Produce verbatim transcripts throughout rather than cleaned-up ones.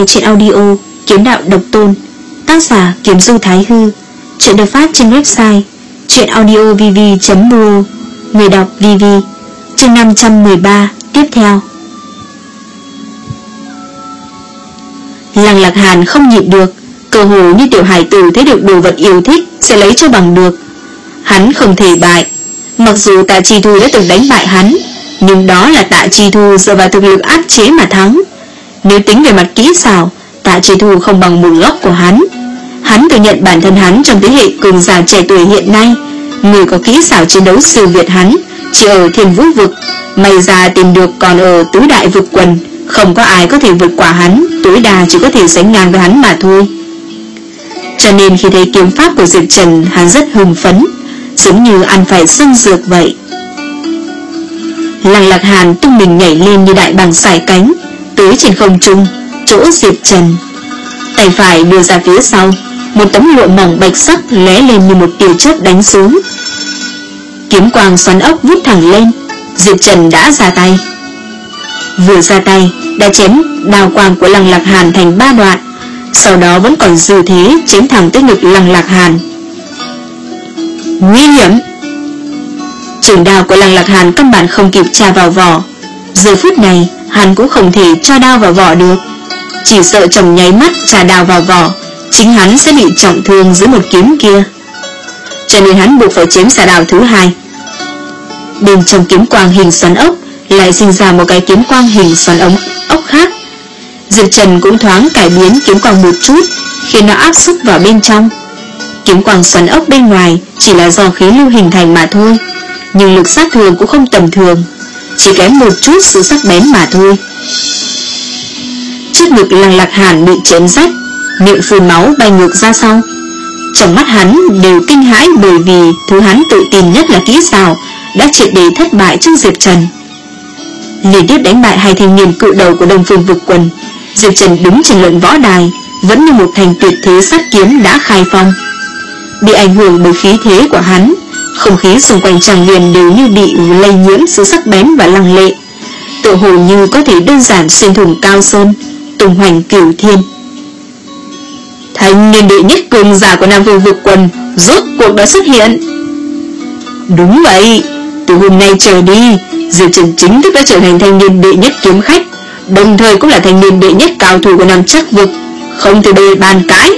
nghe truyện audio Kiếm Đạo Độc Tôn, tác giả Kiếm Du Thái Hư. Truyện được phát trên website truyện audio v v chấm r o. Người đọc vê vê. Chương năm trăm mười ba tiếp theo. Lăng Lạc Hàn không nhịn được, cơ hồ như tiểu hải tử thấy được đồ vật yêu thích sẽ lấy cho bằng được. Hắn không thể bại. Mặc dù Tạ Chi Thu đã từng đánh bại hắn, nhưng đó là Tạ Chi Thu dựa vào thực lực áp chế mà thắng. Nếu tính về mặt kỹ xảo, Tạ Chi Thu không bằng một góc của hắn. Hắn thừa nhận bản thân hắn trong thế hệ cường giả trẻ tuổi hiện nay, người có kỹ xảo chiến đấu siêu việt hắn chỉ ở Thiên Vũ vực, may ra tìm được còn ở tứ đại vực quần, không có ai có thể vượt qua hắn, tối đa chỉ có thể sánh ngang với hắn mà thôi. Cho nên khi thấy kiếm pháp của Diệp Trần, hắn rất hưng phấn, giống như ăn phải xuân dược vậy. Lăng Lạc Hàn tung mình nhảy lên như đại bàng sải cánh, tới trên không trung, chỗ Diệp Trần. Tay phải đưa ra phía sau, một tấm lụa mỏng bạch sắc lóe lên như một tia chớp đánh xuống. Kiếm quang xoắn ốc vút thẳng lên, Diệp Trần đã ra tay. Vừa ra tay đã chém đao quang của Lăng Lạc Hàn thành ba đoạn, sau đó vẫn còn dư thế chém thẳng tới ngực Lăng Lạc Hàn. Nguy hiểm! Trường đao của Lăng Lạc Hàn căn bản không kịp tra vào vỏ. Giờ phút này hắn cũng không thể cho đao vào vỏ được, chỉ sợ trong nháy mắt tra đao vào vỏ, chính hắn sẽ bị trọng thương dưới một kiếm kia. Cho nên hắn buộc phải chém xà đao thứ hai. Bên trong kiếm quang hình xoắn ốc lại sinh ra một cái kiếm quang hình xoắn ống ốc khác. Diệp Trần cũng thoáng cải biến kiếm quang một chút, khiến nó áp xúc vào bên trong. Kiếm quang xoắn ốc bên ngoài chỉ là do khí lưu hình thành mà thôi, nhưng lực sát thương cũng không tầm thường, chỉ kém một chút sự sắc bén mà thôi. Trước ngực Lăng Lạc Hàn bị chém rách, miệng phun máu bay ngược ra sau. Trong mắt hắn đều kinh hãi, bởi vì thứ hắn tự tin nhất là kỹ xảo đã triệt để thất bại trước Diệp Trần. Liên tiếp đánh bại hai thanh niên cự đầu của Đông Phương vực quần, Diệp Trần đứng trên luận võ đài vẫn như một thành tuyệt thế sát kiếm đã khai phong. Bị ảnh hưởng bởi khí thế của hắn, không khí xung quanh tràng liền đều như bị lây nhiễm sự sắc bén và lăng lệ, tựa hồ như có thể đơn giản xuyên thủng cao sơn, tung hoành cửu thiên. Thanh niên đệ nhất cường giả của Nam Phương vực quần rốt cuộc đã xuất hiện. Đúng vậy, từ hôm nay trở đi, Diệp Trần chính thức đã trở thành thanh niên đệ nhất kiếm khách, đồng thời cũng là thanh niên đệ nhất cao thủ của Nam Trắc vực, không thể để bàn cãi.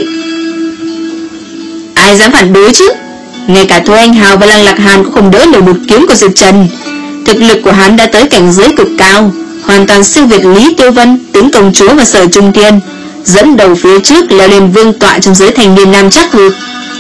Ai dám phản đối chứ? Ngay cả Thôi Anh Hào và Lăng Lạc Hàn cũng không đỡ nổi một kiếm của Diệp Trần. Thực lực của hắn đã tới cảnh giới cực cao, hoàn toàn siêu việt Lý Tiêu Vân, Tính Công Chúa và Sở Trung Thiên, dẫn đầu phía trước leo lên vương tọa trong giới thành niên Nam Trắc vực.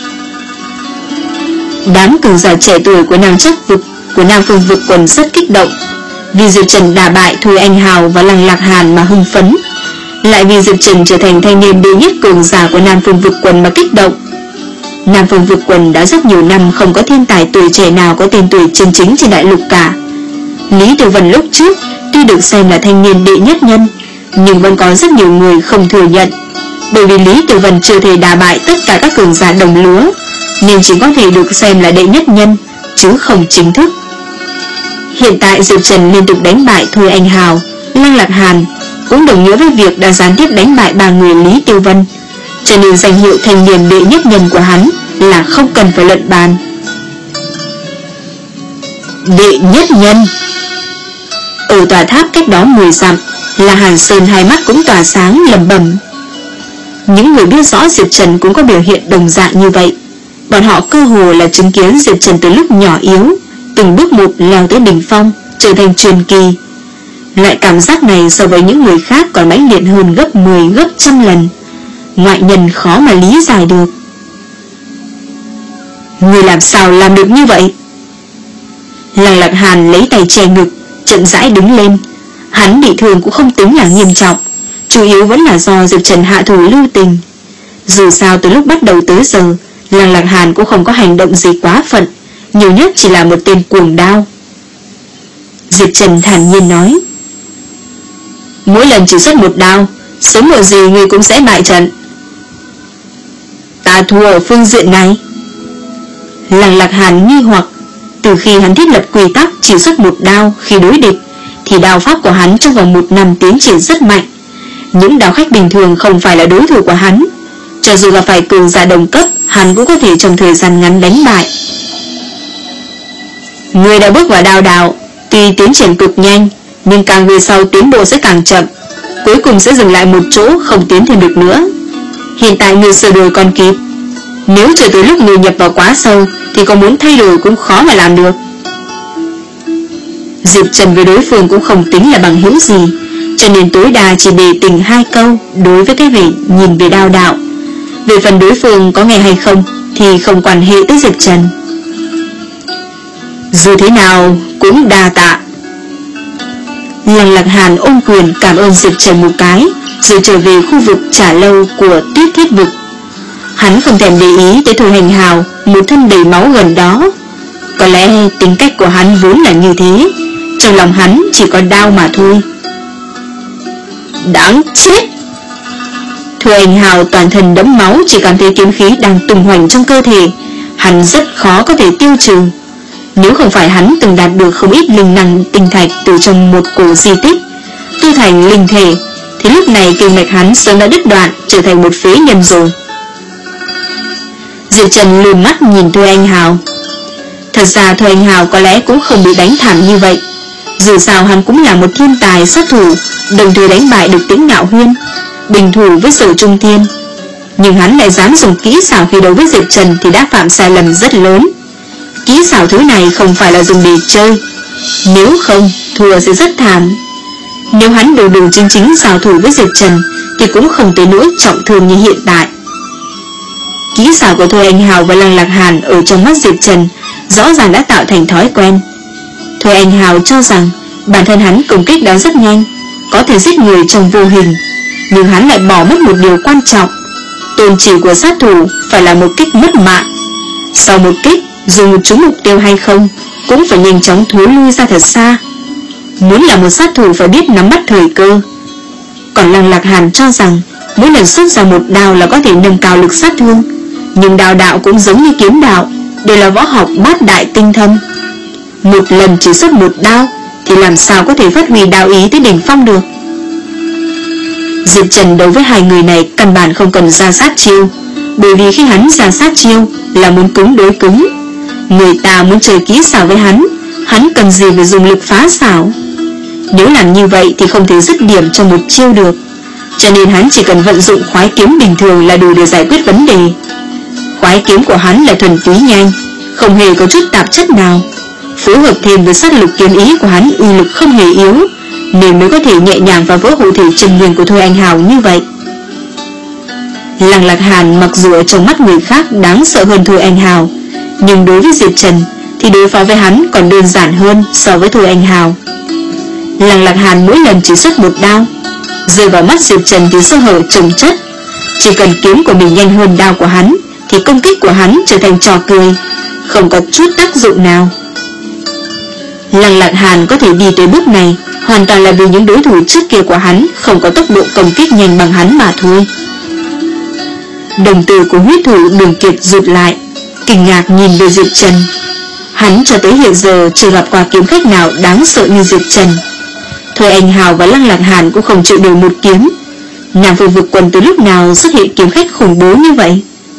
Đám cường giả trẻ tuổi của Nam Trắc vực của Nam Phương vực quần rất kích động, vì Diệp Trần đả bại Thôi Anh Hào và Lăng Lạc Hàn mà hưng phấn, lại vì Diệp Trần trở thành thanh niên đệ nhất cường giả của Nam Phương vực quần mà kích động. Nam Phương vực quần đã rất nhiều năm không có thiên tài tuổi trẻ nào có tên tuổi chân chính trên đại lục cả. Lý Tiểu Vân lúc trước tuy được xem là thanh niên đệ nhất nhân, nhưng vẫn có rất nhiều người không thừa nhận, bởi vì Lý Tiểu Vân chưa thể đả bại tất cả các cường giả đồng lứa, nên chỉ có thể được xem là đệ nhất nhân, chứ không chính thức. Hiện tại Diệp Trần liên tục đánh bại Thôi Anh Hào, Lăng Lạc Hàn, cũng đồng nghĩa với việc đã gián tiếp đánh bại ba người Lý Tiêu Vân, cho nên danh hiệu thanh niên đệ nhất nhân của hắn là không cần phải luận bàn. Đệ nhất nhân. Ở tòa tháp cách đó mười dặm, là Hàn Sơn hai mắt cũng tỏa sáng lẩm bẩm. Những người biết rõ Diệp Trần cũng có biểu hiện đồng dạng như vậy. Bọn họ cơ hồ là chứng kiến Diệp Trần từ lúc nhỏ yếu, từng bước một leo tới đỉnh phong, trở thành truyền kỳ. Loại cảm giác này so với những người khác còn mãnh liệt hơn gấp mười, gấp trăm lần, ngoại nhân khó mà lý giải được. Người làm sao làm được như vậy? Lăng Lạc Hàn lấy tay che ngực, chậm rãi đứng lên. Hắn bị thương cũng không tính là nghiêm trọng, chủ yếu vẫn là do Diệp Trần hạ thủ lưu tình. Dù sao từ lúc bắt đầu tới giờ, Lăng Lạc Hàn cũng không có hành động gì quá phận, nhiều nhất chỉ là một tên cuồng đao. Diệp Trần thản nhiên nói, mỗi lần chỉ xuất một đao, sớm muộn gì người cũng sẽ bại trận. Ta thua ở phương diện này. Lăng Lạc Hàn nghi hoặc, từ khi hắn thiết lập quy tắc chỉ xuất một đao khi đối địch, thì đao pháp của hắn trong vòng một năm tiến triển rất mạnh. Những đao khách bình thường không phải là đối thủ của hắn. Cho dù gặp phải cường giả đồng cấp, hắn cũng có thể trong thời gian ngắn đánh bại. Người đã bước vào đao đạo, tuy tiến triển cực nhanh, nhưng càng về sau tiến bộ sẽ càng chậm, cuối cùng sẽ dừng lại một chỗ, không tiến thêm được nữa. Hiện tại người sửa đổi còn kịp, nếu chờ tới lúc người nhập vào quá sâu thì có muốn thay đổi cũng khó mà làm được. Diệp Trần với đối phương cũng không tính là bằng hữu gì, cho nên tối đa chỉ để tình hai câu đối với cái vẻ nhìn về đao đạo. Về phần đối phương có nghe hay không thì không quan hệ tới Diệp Trần. Dù thế nào cũng đa tạ. Lăng Lạc Hàn ôm quyền cảm ơn Diệp Trần một cái, rồi trở về khu vực trả lâu của Tuyết Thiết Vực. Hắn không thèm để ý tới Thôi Hành Hào, một thân đầy máu gần đó. Có lẽ tính cách của hắn vốn là như thế, trong lòng hắn chỉ có đau mà thôi. Đáng chết! Thôi Hành Hào toàn thân đẫm máu, chỉ cảm thấy kiếm khí đang tung hoành trong cơ thể. Hắn rất khó có thể tiêu trừ. Nếu không phải hắn từng đạt được không ít linh năng tinh thạch từ trong một cổ di tích, tu thành linh thể, thì lúc này kinh mạch hắn sớm đã đứt đoạn, trở thành một phế nhân rồi. Diệp Trần lườm mắt nhìn Thôi Anh Hào. Thật ra Thôi Anh Hào có lẽ cũng không bị đánh thảm như vậy. Dù sao hắn cũng là một thiên tài sát thủ, đồng thời đánh bại được Tĩnh Ngạo Huyên, bình thủ với Sở Trung Thiên. Nhưng hắn lại dám dùng kỹ xảo khi đấu với Diệp Trần thì đã phạm sai lầm rất lớn. Kỹ xảo thứ này không phải là dùng để chơi, nếu không thua sẽ rất thảm. Nếu hắn đủ đủ chính chính xảo thủ với Diệp Trần thì cũng không tới nỗi trọng thương như hiện tại. Kỹ xảo của Thôi Anh Hào và Lăng Lạc Hàn ở trong mắt Diệp Trần rõ ràng đã tạo thành thói quen. Thôi Anh Hào cho rằng bản thân hắn công kích đó rất nhanh, có thể giết người trong vô hình, nhưng hắn lại bỏ mất một điều quan trọng. Tôn chỉ của sát thủ phải là một kích mất mạng. Sau một kích, dù một trúng mục tiêu hay không, cũng phải nhanh chóng thối lui ra thật xa. Muốn là một sát thủ phải biết nắm bắt thời cơ. Còn Lăng Lạc Hàn cho rằng mỗi lần xuất ra một đao là có thể nâng cao lực sát thương. Nhưng đao đạo cũng giống như kiếm đạo, đều là võ học bát đại tinh thâm. Một lần chỉ xuất một đao thì làm sao có thể phát huy đạo ý tới đỉnh phong được. Diệp Trần đối với hai người này căn bản không cần ra sát chiêu, bởi vì khi hắn ra sát chiêu là muốn cứng đối cứng. Người ta muốn chơi kỹ xảo với hắn, hắn cần gì phải dùng lực phá xảo. Nếu làm như vậy thì không thể dứt điểm trong một chiêu được, cho nên hắn chỉ cần vận dụng khoái kiếm bình thường là đủ để giải quyết vấn đề. Khoái kiếm của hắn là thuần túy nhanh, không hề có chút tạp chất nào, phối hợp thêm với sát lực kiếm ý của hắn uy lực không hề yếu, nên mới có thể nhẹ nhàng phá vỡ hộ thể chân nguyên của Thôi Anh Hào như vậy. Lăng Lạc Hàn mặc dù ở trong mắt người khác đáng sợ hơn Thôi Anh Hào, nhưng đối với Diệp Trần thì đối phó với hắn còn đơn giản hơn so với Thôi Anh Hào. Lăng Lạc Hàn mỗi lần chỉ xuất một đao, rơi vào mắt Diệp Trần thì sơ hở chồng chất. Chỉ cần kiếm của mình nhanh hơn đao của hắn thì công kích của hắn trở thành trò cười, không có chút tác dụng nào. Lăng Lạc Hàn có thể đi tới bước này hoàn toàn là vì những đối thủ trước kia của hắn không có tốc độ công kích nhanh bằng hắn mà thôi. Đồng tử của huyết thủ Đường Kiệt rụt lại, kinh ngạc nhìn về Diệp Trần. Hắn cho tới hiện giờ chưa gặp qua kiếm khách nào đáng sợ như Diệp Trần. Thôi Anh Hào và Lăng Lạc Hàn cũng không chịu nổi một kiếm. Nam Phương Vực Quần từ lúc nào xuất hiện kiếm khách khủng bố như vậy?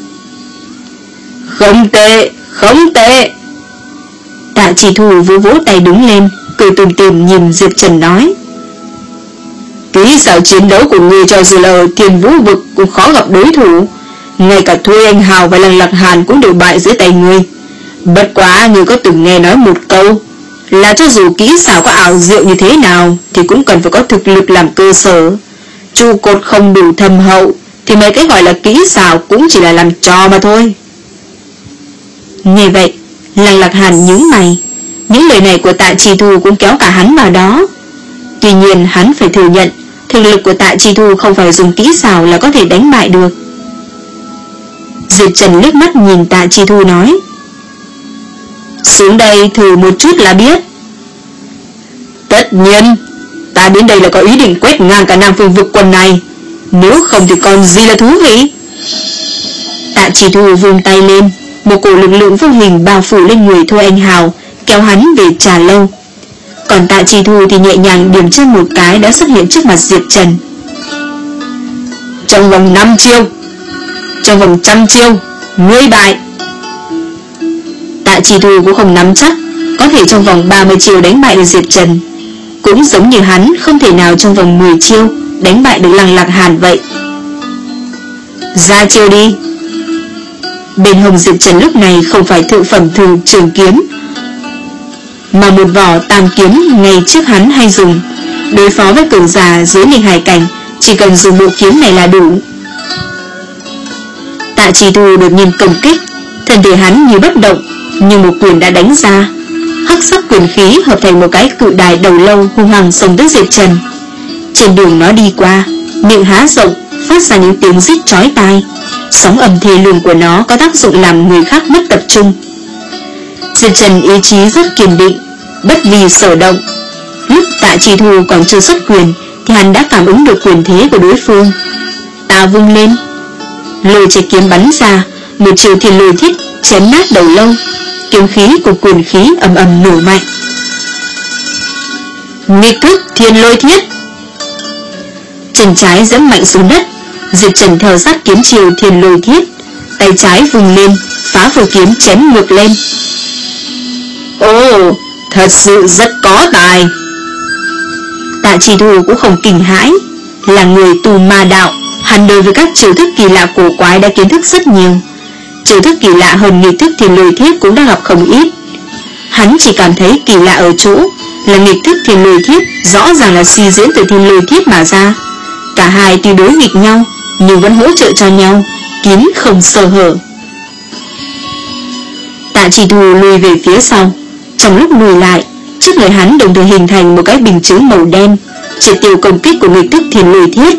Không tệ, không tệ. Tạ Chỉ Thủ vỗ vỗ tay đứng lên, cười tủm tỉm nhìn Diệp Trần nói: kỹ xảo chiến đấu của ngươi cho dù là ở Thiên Vũ Vực cũng khó gặp đối thủ, ngay cả Thôi Anh Hào và Lăng Lạc Hàn cũng đều bại dưới tay ngươi. Bất quá ngươi có từng nghe nói một câu là cho dù kỹ xảo có ảo diệu như thế nào thì cũng cần phải có thực lực làm cơ sở. Trụ cột không đủ thâm hậu thì mấy cái gọi là kỹ xảo cũng chỉ là làm trò mà thôi. Nghe vậy, Lăng Lạc Hàn nhướng mày. Những lời này của Tạ Chỉ Thu cũng kéo cả hắn vào đó. Tuy nhiên hắn phải thừa nhận thực lực của Tạ Chỉ Thu không phải dùng kỹ xảo là có thể đánh bại được. Diệp Trần liếc mắt nhìn Tạ Chỉ Thu nói: xuống đây thử một chút là biết. Tất nhiên, ta đến đây là có ý định quét ngang cả Nam Phương Vực Quần này, nếu không thì còn gì là thú vị. Tạ Chỉ Thu vung tay lên, một cổ lực lượng vô hình bao phủ lên người Thôi Anh Hào, kéo hắn về trà lâu. Còn Tạ Chỉ Thu thì nhẹ nhàng điểm chân một cái đã xuất hiện trước mặt Diệp Trần. Trong vòng năm chiêu, trong vòng trăm chiêu, ngươi bại. Tạ Chi Thu cũng không nắm chắc có thể trong vòng ba mươi chiêu đánh bại được Diệp Trần, cũng giống như hắn không thể nào trong vòng mười chiêu đánh bại được Lăng Lạc Hàn vậy. Ra chiêu đi. Bên hông Diệp Trần lúc này không phải thượng phẩm thường trường kiếm, mà một vỏ tam kiếm ngày trước hắn hay dùng. Đối phó với cường giả dưới nghịch hải cảnh, chỉ cần dùng bộ kiếm này là đủ. Tạ Chi Thu đột nhiên công kích, thân thể hắn như bất động, nhưng một quyền đã đánh ra. Hắc sắc quyền khí hợp thành một cái cự đài đầu lâu hung hăng xông tới Diệp Trần. Trên đường nó đi qua, miệng há rộng, phát ra những tiếng rít chói tai. Sóng ầm thê lương của nó có tác dụng làm người khác mất tập trung. Diệp Trần ý chí rất kiên định, bất vì sở động. Lúc Tạ Chi Thu còn chưa xuất quyền thì hắn đã cảm ứng được quyền thế của đối phương. Ta vung lên, lôi chạy kiếm bắn ra, một chiều thiên lôi thiết chém nát đầu lâu. Kiếm khí của quyền khí ầm ầm nổ mạnh. Nghịch thức thiên lôi thiết. Chân trái giẫm mạnh xuống đất, Diệp Trần theo sát kiếm chiều thiên lôi thiết, tay trái vùng lên, phá phù kiếm chém ngược lên. Ồ, thật sự rất có tài. Tạ Chi Thu cũng không kinh hãi, là người tu ma đạo, hắn đối với các chiêu thức kỳ lạ cổ quái đã kiến thức rất nhiều. Chiêu thức kỳ lạ hơn nghịch thức thiên lôi thiết cũng đã gặp không ít. Hắn chỉ cảm thấy kỳ lạ ở chỗ là nghịch thức thiên lôi thiết rõ ràng là suy diễn từ thiên lôi thiết mà ra. Cả hai tuy đối nghịch nhau nhưng vẫn hỗ trợ cho nhau, kín không sơ hở. Tạ Chi Thu lùi về phía sau. Trong lúc lùi lại, trước người hắn đồng thời hình thành một cái bình chướng màu đen, triệt tiêu công kích của nghịch thức thiên lôi thiết.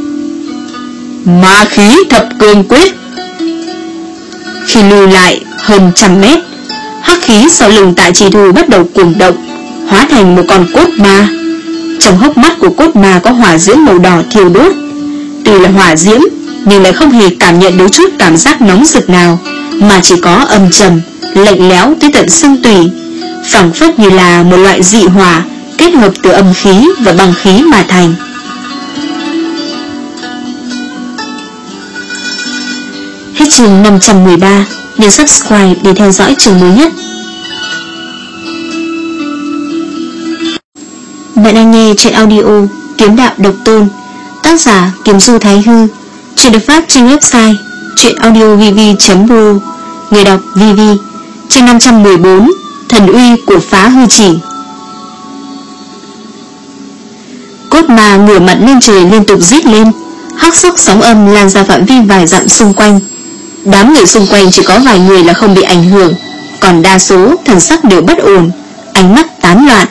Ma khí thập cường quyết. Khi lùi lại hơn trăm mét, hắc khí sau lưng Tạ Chi Thu bắt đầu cuồng động, hóa thành một con cốt ma. Trong hốc mắt của cốt ma có hỏa diễm màu đỏ thiêu đốt. Tuy là hỏa diễm nhưng lại không hề cảm nhận được chút cảm giác nóng rực nào, mà chỉ có âm trầm, lạnh lẽo tới tận xương tủy, phảng phất như là một loại dị hỏa kết hợp từ âm khí và băng khí mà thành. Hết chương năm trăm mười ba. Nhấn subscribe để theo dõi chương mới nhất. Bạn đang nghe truyện audio Kiếm Đạo Độc Tôn, tác giả Kiếm Du Thái Hư. Truyện được phát trên website truyện audio v v chấm r o. Người đọc vê vê. Chương năm trăm mười bốn. Thần uy của Phá Hư Chỉ. Cốt ma ngửa mặt lên trời liên tục rít lên, hắc sắc sóng âm lan ra phạm vi vài dặm xung quanh. Đám người xung quanh chỉ có vài người là không bị ảnh hưởng, còn đa số thần sắc đều bất ổn, ánh mắt tán loạn.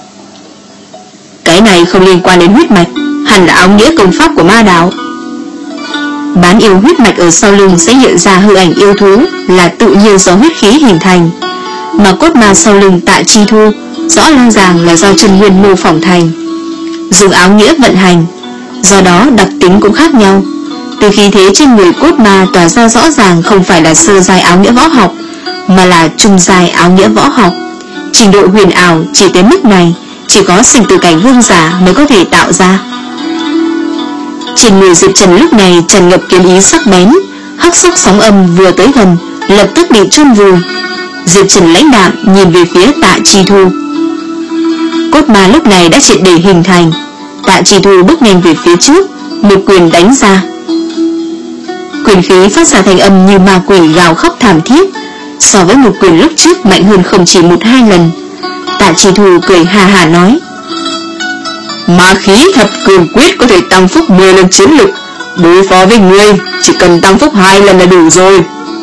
Cái này không liên quan đến huyết mạch, hẳn là áo nghĩa công pháp của ma đạo. Bán yêu huyết mạch ở sau lưng sẽ hiện ra hư ảnh yêu thú là tự nhiên do huyết khí hình thành, mà cốt ma sau lưng Tạ Chi Thu rõ ràng ràng là do chân nguyên mô phỏng thành, dùng áo nghĩa vận hành, do đó đặc tính cũng khác nhau. Từ khí thế trên người cốt ma tỏa ra rõ ràng không phải là sơ giai áo nghĩa võ học, mà là trung giai áo nghĩa võ học. Trình độ huyền ảo chỉ tới mức này, chỉ có sinh tử cảnh vương giả mới có thể tạo ra. Trên người Diệp Trần lúc này tràn ngập kiếm ý sắc bén, hắc sắc sóng âm vừa tới gần lập tức bị chôn vùi. Diệp Trần lãnh đạm nhìn về phía Tạ Chi Thu. Cốt ma lúc này đã triệt để hình thành. Tạ Chi Thu bước nhanh về phía trước, một quyền đánh ra. Quyền khí phát ra thành âm như ma quỷ gào khóc thảm thiết, so với một quyền lúc trước mạnh hơn không chỉ một hai lần. Tạ Chi Thu cười hà hà nói: Ma khí thập cường quyết có thể tăng phúc mười lần chiến lực, đối phó với ngươi chỉ cần tăng phúc hai lần là đủ rồi.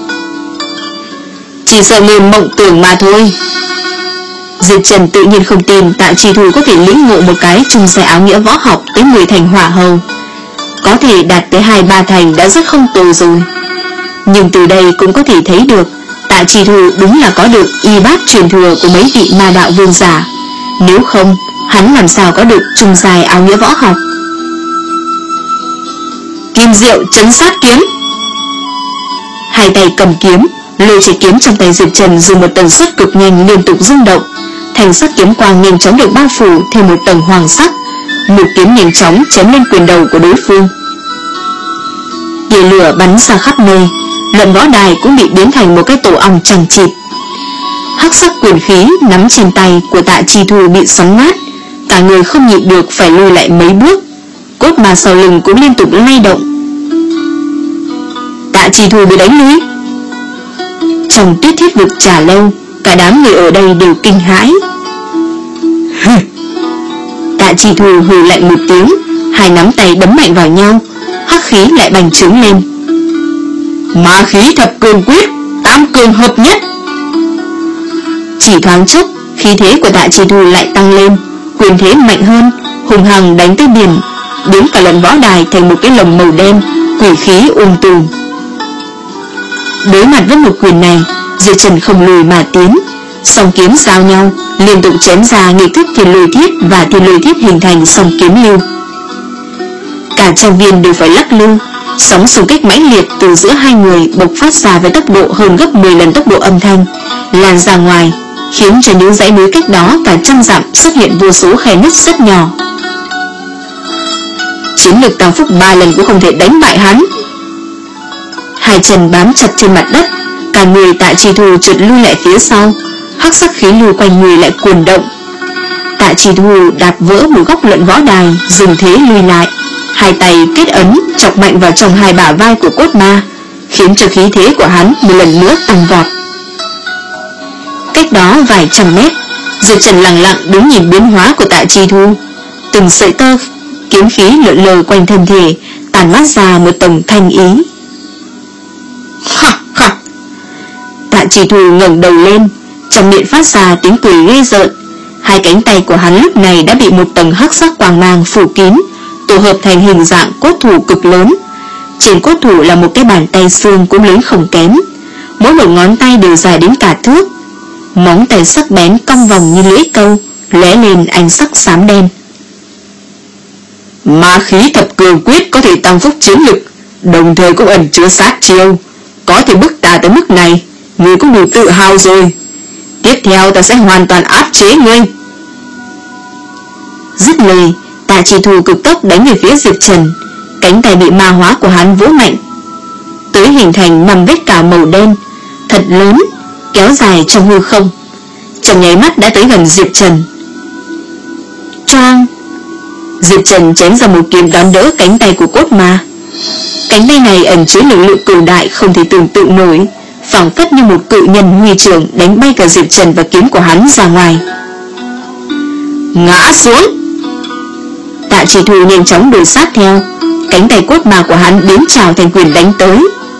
Chỉ sợ ngươi mộng tưởng mà thôi. Diệp Trần tự nhiên không tin Tạ Chi Thu có thể lĩnh ngộ một cái trung giai áo nghĩa võ học tới mười thành hỏa hầu, có thể đạt tới hai ba thành đã rất không tồi rồi. Nhưng từ đây cũng có thể thấy được Tạ Chi Thu đúng là có được y bát truyền thừa của mấy vị ma đạo vương giả, nếu không hắn làm sao có được trung giai áo nghĩa võ học. Kim diệu chấn sát kiếm. Hai tay cầm kiếm, lôi chạy kiếm trong tay Diệp Trần dùng một tần suất cực nhanh liên tục rung động, thành sắc kiếm quang nhanh chóng được bao phủ thêm một tầng hoàng sắc, một kiếm nhanh chóng chém lên quyền đầu của đối phương. tia lửa bắn ra khắp nơi. Luận võ đài cũng bị biến thành một cái tổ ong chằng chịt. Hắc sắc quyền khí nắm trên tay của Tạ Chi Thu bị xoắn nát, cả người không nhịn được phải lùi lại mấy bước. Cốt mà sau lưng cũng liên tục lay động. Tạ Chi Thu bị đánh lui. Trong Tuyết Thiết Vực Trà Lâu, cả đám người ở đây đều kinh hãi. Tạ Chi Thu hừ lạnh một tiếng, hai nắm tay đấm mạnh vào nhau, hắc khí lại bành trướng lên. Ma khí thập cường quyết, tam cường hợp nhất. Chỉ thoáng chốc, khí thế của Tạ Chi Thu lại tăng lên, quyền thế mạnh hơn, hùng hằng đánh tới biển, biến cả lần võ đài thành một cái lồng màu đen, quỷ khí um tùm. Đối mặt với một quyền này, Diệp Trần không lùi mà tiến, song kiếm giao nhau, liên tục chém ra nghịch thức thiên lôi thiết và thiên lôi thiết hình thành song kiếm lưu. Cả trang viên đều phải lắc lư, sóng xung kích mãnh liệt từ giữa hai người bộc phát ra với tốc độ hơn gấp mười lần tốc độ âm thanh, lan ra ngoài, khiến cho những dãy núi cách đó cả trăm dặm xuất hiện vô số khe nứt rất nhỏ. Chiến lực tăng phúc ba lần cũng không thể đánh bại hắn. Hai chân bám chặt trên mặt đất, cả người Tạ Chi Thu trượt lui lại phía sau, hắc sắc khí lưu quanh người lại cuồn động. Tạ Chi Thu đạp vỡ một góc luận võ đài, dừng thế lùi lại, hai tay kết ấn chọc mạnh vào trong hai bả vai của cốt ma, khiến cho khí thế của hắn một lần nữa tăng vọt. Cách đó vài trăm mét, Diệp Trần lặng lặng đứng nhìn biến hóa của Tạ Chi Thu. Từng sợi tơ kiếm khí lượn lờ quanh thân thể, tàn mát ra một tầng thanh ý. Ha ha! Tạ Chi Thu ngẩng đầu lên, trong miệng phát ra tiếng cười ghê rợn. Hai cánh tay của hắn lúc này đã bị một tầng hắc sắc quang mang phủ kín, tổ hợp thành hình dạng cốt thủ cực lớn. Trên cốt thủ là một cái bàn tay xương cũng lớn không kém, mỗi một ngón tay đều dài đến cả thước, móng tay sắc bén cong vòng như lưỡi câu, lóe lên ánh sắc xám đen. Ma khí thập cường quyết có thể tăng phúc chiến lực, đồng thời cũng ẩn chứa sát chiêu, có thể bức ta tới mức này, ngươi cũng đủ tự hào rồi. Tiếp theo ta sẽ hoàn toàn áp chế ngươi. Dứt lời, Tạ Chi Thu cực tốc đánh về phía Diệp Trần, cánh tay bị ma hóa của hắn vỗ mạnh tới hình thành năm vết cào màu đen thật lớn, kéo dài trong hư không, trong nháy mắt đã tới gần Diệp Trần. Choang! Diệp Trần chém ra một kiếm đón đỡ cánh tay của cốt ma. Cánh tay này ẩn chứa lực lượng cường đại không thể tưởng tượng nổi, phảng phất như một cự nhân huy trưởng đánh bay cả Diệp Trần và kiếm của hắn ra ngoài. Ngã xuống! Tạ Chi Thu nhanh chóng đuổi sát theo, cánh tay cốt ma của hắn biến trào thành quyền đánh tới.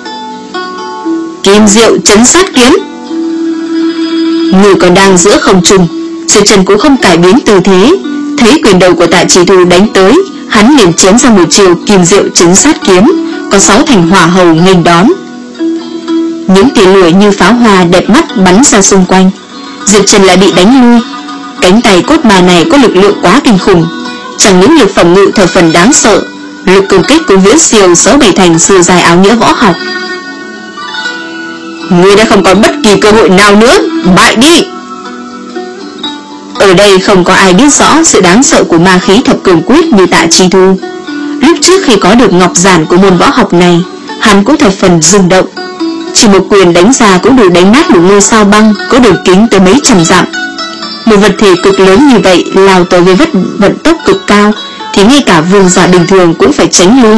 Kim diệu chấn sát kiếm! Người còn đang giữa không trung, Diệp Trần cũng không cải biến tư thế, thấy quyền đầu của Tạ Chi Thu đánh tới, hắn liền chém ra một chiều kim diệu chấn sát kiếm, có sáu thành hỏa hầu nghênh đón. Những tia lửa như pháo hoa đẹp mắt bắn ra xung quanh. Diệp Trần lại bị đánh lui. Cánh tay cốt ma này có lực lượng quá kinh khủng, chẳng những lực phòng ngự thập phần đáng sợ, lực công kích cũng viễn siêu sáu bảy thành sự dài áo nghĩa võ học. Ngươi đã không còn bất kỳ cơ hội nào nữa, bại đi! Ở đây không có ai biết rõ sự đáng sợ của ma khí thập cường quyết như Tạ Chi Thu. Lúc trước khi có được ngọc giản của môn võ học này, hắn cũng thập phần rung động. Chỉ một quyền đánh ra cũng đủ đánh nát một ngôi sao băng có đường kính tới mấy trăm dặm. Một vật thể cực lớn như vậy lao tới với vất vận tốc cực cao, thì ngay cả vương giả bình thường cũng phải tránh lui.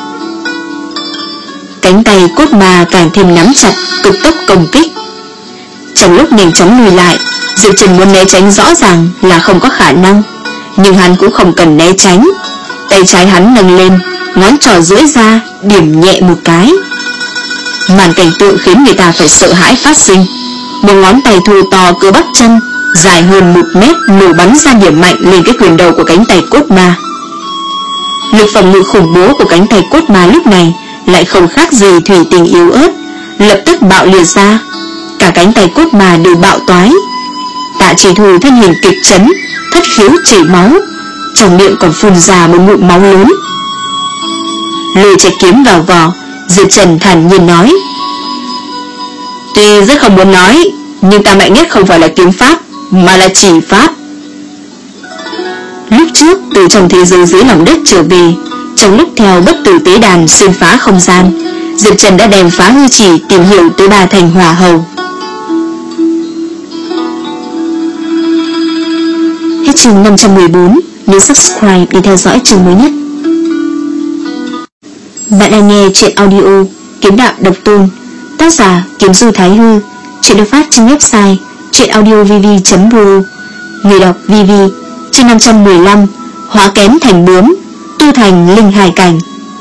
Cánh tay cốt ma càng thêm nắm chặt, cực tốc công kích. Trong lúc nhanh chóng lùi lại, Diệp Trần muốn né tránh rõ ràng là không có khả năng, nhưng hắn cũng không cần né tránh. Tay trái hắn nâng lên, ngón trỏ duỗi ra, điểm nhẹ một cái. Màn cảnh tượng khiến người ta phải sợ hãi phát sinh. Một ngón tay thô to cơ bắp chân, dài hơn một mét nổ bắn ra điểm mạnh lên cái quyền đầu của cánh tay cốt ma. Lực phòng ngự khủng bố của cánh tay cốt ma lúc này lại không khác gì thủy tinh yếu ớt, lập tức bạo liệt ra. Cả cánh tay cốt ma đều bạo toái. Tạ Chi Thu thân hình kịch chấn, thất khiếu chảy máu, trong miệng còn phun ra một ngụm máu lớn. Lôi chạy kiếm vào vỏ, Diệp Trần thản nhiên nói: Tuy rất không muốn nói, nhưng ta mạnh nhất không phải là kiếm pháp, mà là chỉ pháp. Lúc trước từ trong thế giới dưới lòng đất trở về, Trong lúc theo bất tử tế đàn xuyên phá không gian, Diệp Trần đã đem Phá Hư Chỉ tìm hiểu tới ba thành hỏa hầu. Hết chương năm trăm mười bốn. Nhớ subscribe để theo dõi chương mới nhất. Bạn đang nghe truyện audio Kiếm Đạo Độc Tôn, tác giả Kiếm Du Thái Hư. Truyện được phát trên website truyệnaudiovv chấm r o. Người đọc vê vê. Chương năm trăm mười lăm. Hóa kén thành bướm, tu thành linh hải cảnh.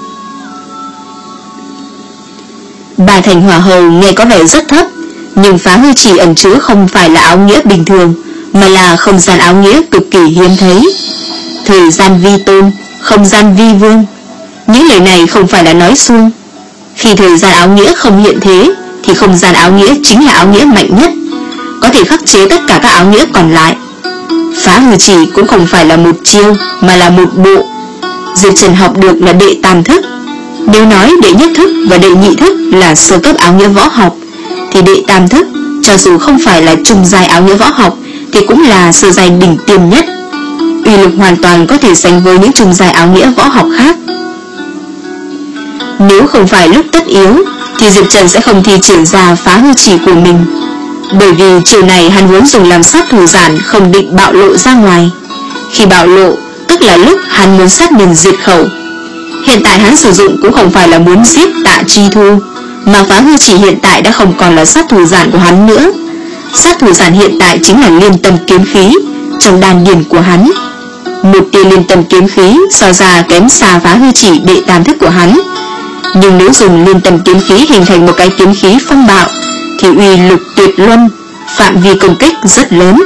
Ba thành hỏa hầu nghe có vẻ rất thấp, nhưng Phá Hư Chỉ ẩn chứa không phải là áo nghĩa bình thường, mà là không gian áo nghĩa cực kỳ hiếm thấy. Thời gian vi tôn, không gian vi vương. Những lời này không phải là nói suông. Khi thời gian áo nghĩa không hiện thế, thì không gian áo nghĩa chính là áo nghĩa mạnh nhất, có thể khắc chế tất cả các áo nghĩa còn lại. Phá Hư Chỉ cũng không phải là một chiêu, mà là một bộ. Diệp Trần học được là đệ tam thức. Nếu nói đệ nhất thức và đệ nhị thức là sơ cấp áo nghĩa võ học, thì đệ tam thức, cho dù không phải là trung giai áo nghĩa võ học, thì cũng là sơ giai đỉnh tiêm nhất. Uy lực hoàn toàn có thể sánh với những trung giai áo nghĩa võ học khác. Nếu không phải lúc tất yếu, thì Diệp Trần sẽ không thi triển ra Phá Hư Chỉ của mình, bởi vì chiều này hắn vốn dùng làm sát thủ giản, không định bạo lộ ra ngoài. Khi bạo lộ, tức là lúc hắn muốn sát nhân diệt khẩu. Hiện tại hắn sử dụng cũng không phải là muốn giết Tạ Chi Thu, mà Phá Hư Chỉ hiện tại đã không còn là sát thủ giản của hắn nữa. Sát thủ giản hiện tại chính là liên tâm kiếm khí trong đan điền của hắn. Một tia liên tâm kiếm khí so ra kém xa Phá Hư Chỉ đệ tam thức của hắn, nhưng nếu dùng liên tâm kiếm khí hình thành một cái kiếm khí phong bạo, thì uy lực tuyệt luân, phạm vi công kích rất lớn.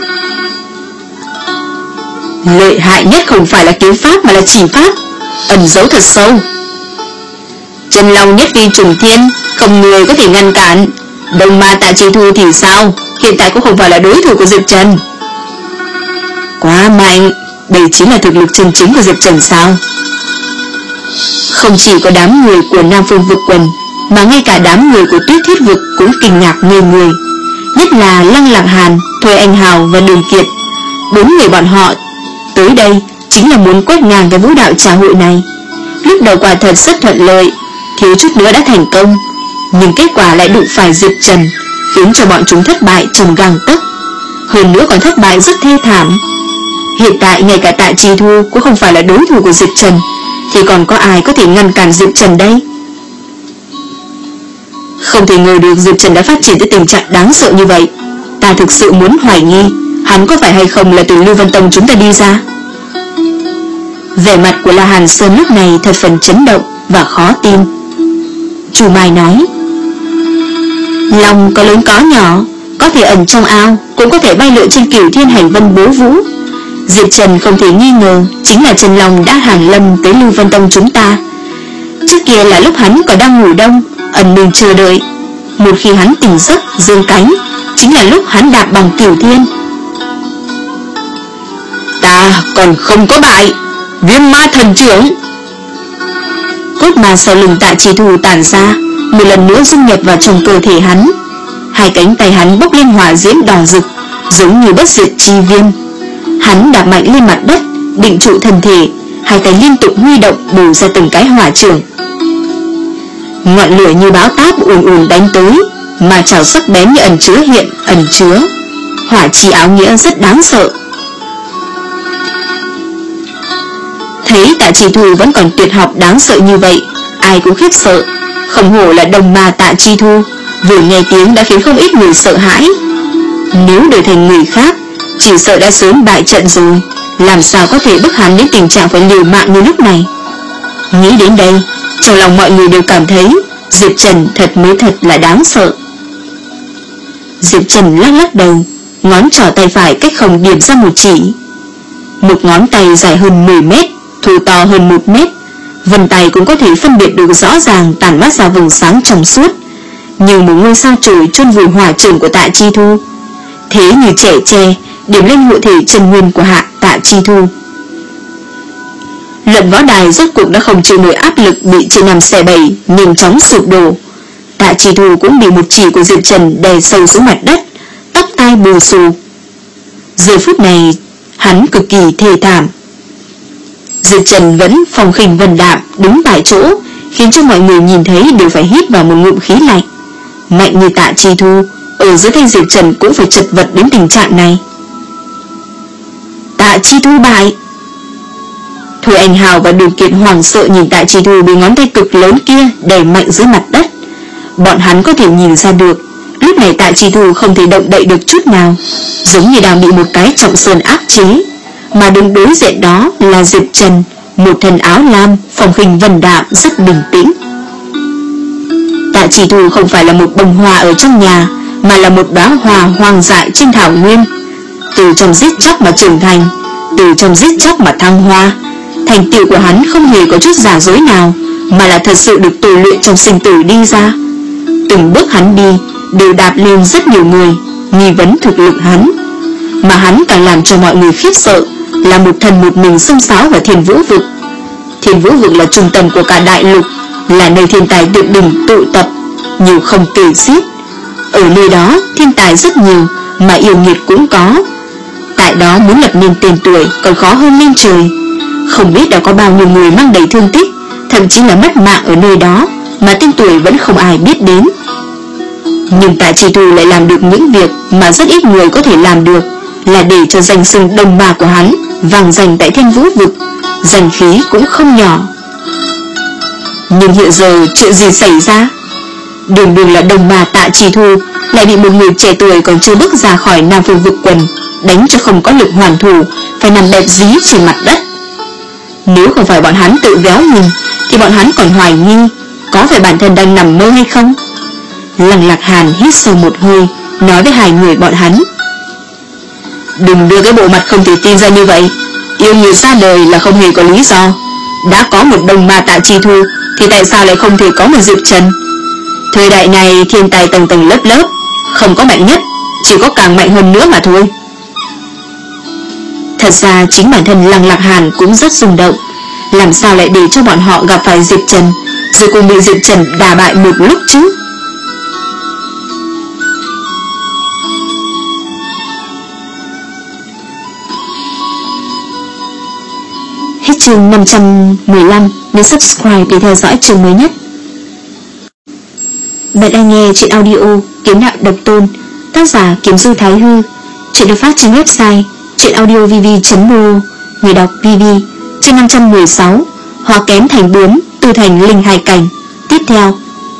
Lợi hại nhất không phải là kiếm pháp mà là chỉ pháp, ẩn giấu thật sâu. Chân long nhất vi trùng thiên, không người có thể ngăn cản. Đồng ma Tạ Chi Thu thì sao, hiện tại cũng không phải là đối thủ của Diệp Trần. Quá mạnh, đây chính là thực lực chân chính của Diệp Trần sao? Không chỉ có đám người của Nam Phương Vực Quần, mà ngay cả đám người của Tuyết Thiết Vực cũng kinh ngạc ngây người. Nhất là Lăng Lạc Hàn, Thôi Anh Hào và Đường Kiệt. Bốn người bọn họ tới đây chính là muốn quét ngang cái vũ đạo trà hội này. Lúc đầu quả thật rất thuận lợi, thiếu chút nữa đã thành công, nhưng kết quả lại đụng phải Diệp Trần, khiến cho bọn chúng thất bại trong gang tấc. Hơn nữa còn thất bại rất thê thảm. Hiện tại ngay cả Tạ Chi Thu cũng không phải là đối thủ của Diệp Trần, thì còn có ai có thể ngăn cản Diệp Trần đây? Không thể ngờ được Diệp Trần đã phát triển tới tình trạng đáng sợ như vậy. Ta thực sự muốn hoài nghi hắn có phải hay không là từ Lưu Vân Tông chúng ta đi ra. Vẻ mặt của La Hàn Sơn lúc này thật phần chấn động và khó tin. Chu Mai nói: Long có lớn có nhỏ, có thể ẩn trong ao, cũng có thể bay lượn trên cửu thiên hành vân bố vũ. Diệp Trần không thể nghi ngờ chính là Trần Long đã hàng lâm tới Lưu Vân Tông chúng ta. Trước kia là lúc hắn còn đang ngủ đông, ẩn mình chờ đợi. Một khi hắn tỉnh giấc dương cánh, chính là lúc hắn đạp bằng cửu thiên. Ta còn không có bại. Viêm ma thần trưởng. Cốt ma sau lưng Tạ Chi Thu tản ra, một lần nữa dung nhập vào trong cơ thể hắn. Hai cánh tay hắn bốc lên hỏa diễm đỏ rực, giống như bất diệt chi viêm. Hắn đạp mạnh lên mặt đất, định trụ thân thể, hai tay liên tục huy động bổ ra từng cái hỏa trường. Ngọn lửa như bão táp ùn ùn đánh tới, mà chảo sắc bén như ẩn chứa hiện ẩn chứa. Hỏa chi áo nghĩa rất đáng sợ. Thấy Tạ Chi Thu vẫn còn tuyệt học đáng sợ như vậy, ai cũng khiếp sợ. Không hổ là đồng ma Tạ Chi Thu, vừa nghe tiếng đã khiến không ít người sợ hãi. Nếu đổi thành người khác, chỉ sợ đã sớm bại trận rồi, làm sao có thể bức hắn đến tình trạng phải liều mạng như lúc này. Nghĩ đến đây, trong lòng mọi người đều cảm thấy Diệp Trần thật mới thật là đáng sợ. Diệp Trần lắc lắc đầu, ngón trỏ tay phải cách không điểm ra một chỉ. Một ngón tay dài hơn mười mét, thu to hơn một mét, vân tay cũng có thể phân biệt được rõ ràng tản mát ra vầng sáng trong suốt, như một ngôi sao chổi chôn vùi hỏa trường của Tạ Chi Thu. Thế như trẻ tre điểm lên hộ thể chân nguyên của hạ Tạ Chi Thu. Luận võ đài rốt cuộc đã không chịu nổi áp lực, bị chia năm xẻ bảy, nhanh chóng sụp đổ. Tạ Chi Thu cũng bị một chỉ của Diệp Trần đè sâu xuống mặt đất, tóc tai bù xù. Giờ phút này hắn cực kỳ thê thảm. Diệp Trần vẫn phong khinh vân đạm, đứng tại chỗ, khiến cho mọi người nhìn thấy đều phải hít vào một ngụm khí lạnh. Mạnh như Tạ Chi Thu ở dưới tay Diệp Trần cũng phải chật vật đến tình trạng này. Tạ Chi Thu bại. Thôi Anh Hào và Đường Kiệt hoảng sợ nhìn Tạ Chi Thu bị ngón tay cực lớn kia đẩy mạnh dưới mặt đất. Bọn hắn có thể nhìn ra được, lúc này Tạ Chi Thu không thể động đậy được chút nào, giống như đang bị một cái trọng sơn áp chế. Mà đứng đối diện đó là Diệp Trần, một thân áo lam, phong khinh vân đạm, rất bình tĩnh. Tạ Chi Thu không phải là một bông hoa ở trong nhà, mà là một đóa hoa hoang dại trên thảo nguyên. Từ trong giết chóc mà trưởng thành, từ trong giết chóc mà thăng hoa. Thành tựu của hắn không hề có chút giả dối nào, mà là thật sự được tu luyện trong sinh tử đi ra. Từng bước hắn đi đều đạp lên rất nhiều người nghi vấn thực lực hắn. Mà hắn càng làm cho mọi người khiếp sợ là một thần một mình xông xáo vào Thiên Vũ Vực. Thiên Vũ Vực là trung tâm của cả đại lục, là nơi thiên tài tuyệt đỉnh tụ tập, nhiều không kể xiết. Ở nơi đó thiên tài rất nhiều, mà yêu nghiệt cũng có. Tại đó muốn lập nên tên tuổi còn khó hơn lên trời. Không biết đã có bao nhiêu người mang đầy thương tích, thậm chí là mất mạng ở nơi đó, mà tên tuổi vẫn không ai biết đến. Nhưng Tạ Chi Thu lại làm được những việc mà rất ít người có thể làm được, là để cho danh xưng đồng bà của hắn vang danh tại Thiên Vũ Vực, danh khí cũng không nhỏ. Nhưng hiện giờ chuyện gì xảy ra? Đường đường là đồng bà Tạ Chi Thu lại bị một người trẻ tuổi còn chưa bước ra khỏi Nam Phương Vực quần đánh cho không có lực hoàn thủ, phải nằm bẹp dí trên mặt đất. Nếu không phải bọn hắn tự véo mình, thì bọn hắn còn hoài nghi có phải bản thân đang nằm mơ hay không. Lăng Lạc Hàn hít sâu một hơi, nói với hai người bọn hắn: đừng đưa cái bộ mặt không thể tin ra như vậy. Yêu người ra đời là không hề có lý do. Đã có một đồng ma Tạ Chi Thu, thì tại sao lại không thể có một Diệp Trần? Thời đại này thiên tài tầng tầng lớp lớp, không có mạnh nhất, chỉ có càng mạnh hơn nữa mà thôi. Thật ra chính bản thân Lăng Lạc Hàn cũng rất rung động. Làm sao lại để cho bọn họ gặp phải Diệp Trần, rồi cùng bị Diệp Trần đả bại một lúc chứ? Hết chương năm trăm mười lăm. Nhấn subscribe để theo dõi chương mới nhất. Bạn đang nghe chuyện audio Kiếm Đạo Độc Tôn, tác giả Kiếm Du Thái Hư. Chuyện được phát trên website chuyenaudiovv chấm mo. Người đọc vê vê. Chương năm trăm mười sáu. Hóa kém thành bướm, tu thành linh hài cảnh. Tiếp theo.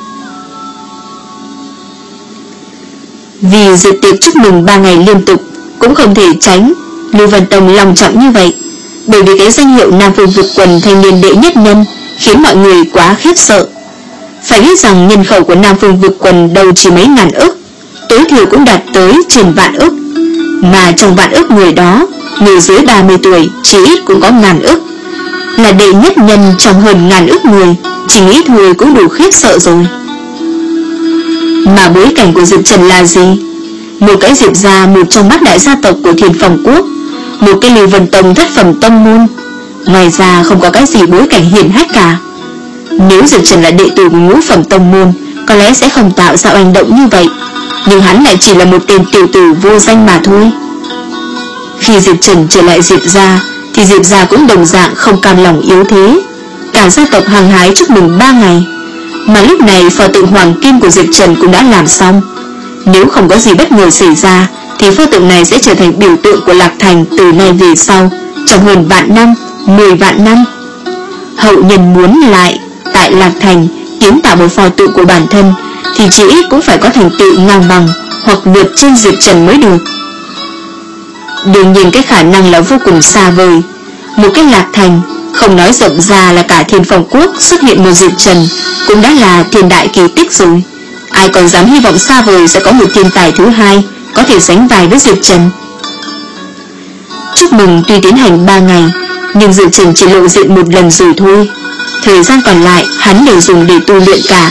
Vì dự tiệc chúc mừng ba ngày liên tục, cũng không thể tránh Lưu Vân Tông long trọng như vậy. Bởi vì cái danh hiệu Nam Phương Vực quần thanh niên đệ nhất nhân khiến mọi người quá khiếp sợ. Phải biết rằng nhân khẩu của Nam Phương Vực quần đâu chỉ mấy ngàn ức, tối thiểu cũng đạt tới trên vạn ức. Mà trong vạn ức người đó, người dưới ba mươi tuổi chỉ ít cũng có ngàn ức. Là đệ nhất nhân trong hơn ngàn ức người, chỉ nghĩ thôi cũng đủ khiếp sợ rồi. Mà bối cảnh của Diệp Trần là gì? Một cái Diệp gia, một trong bát đại gia tộc của Thiên Phong Quốc, một cái Lưu Vân Tông thất phẩm tông môn. Ngoài ra không có cái gì bối cảnh hiển hách cả. Nếu Diệp Trần là đệ tử của ngũ phẩm tông môn, có lẽ sẽ không tạo ra hành động như vậy. Nhưng hắn lại chỉ là một tên tiểu tử vô danh mà thôi. Khi Diệp Trần trở lại Diệp gia, thì Diệp gia cũng đồng dạng không cam lòng yếu thế. Cả gia tộc hăng hái chúc mừng ba ngày. Mà lúc này pho tượng hoàng kim của Diệp Trần cũng đã làm xong. Nếu không có gì bất ngờ xảy ra, thì pho tượng này sẽ trở thành biểu tượng của Lạc Thành từ nay về sau, trong hơn vạn năm, mười vạn năm. Hậu nhân muốn lại tại Lạc Thành kiến tạo một pho tượng của bản thân, thì chỉ ít cũng phải có thành tựu ngang bằng hoặc vượt trên Diệp Trần mới được. Đương nhiên cái khả năng là vô cùng xa vời. Một cái Lạc Thành, không nói rộng ra là cả Thiên Phong Quốc xuất hiện một Diệp Trần, cũng đã là thiên đại kỳ tích rồi. Ai còn dám hy vọng xa vời sẽ có một thiên tài thứ hai có thể sánh vai với Diệp Trần. Chúc mừng tuy tiến hành ba ngày, nhưng Diệp Trần chỉ lộ diện một lần rồi thôi. Thời gian còn lại hắn đều dùng để tu luyện cả.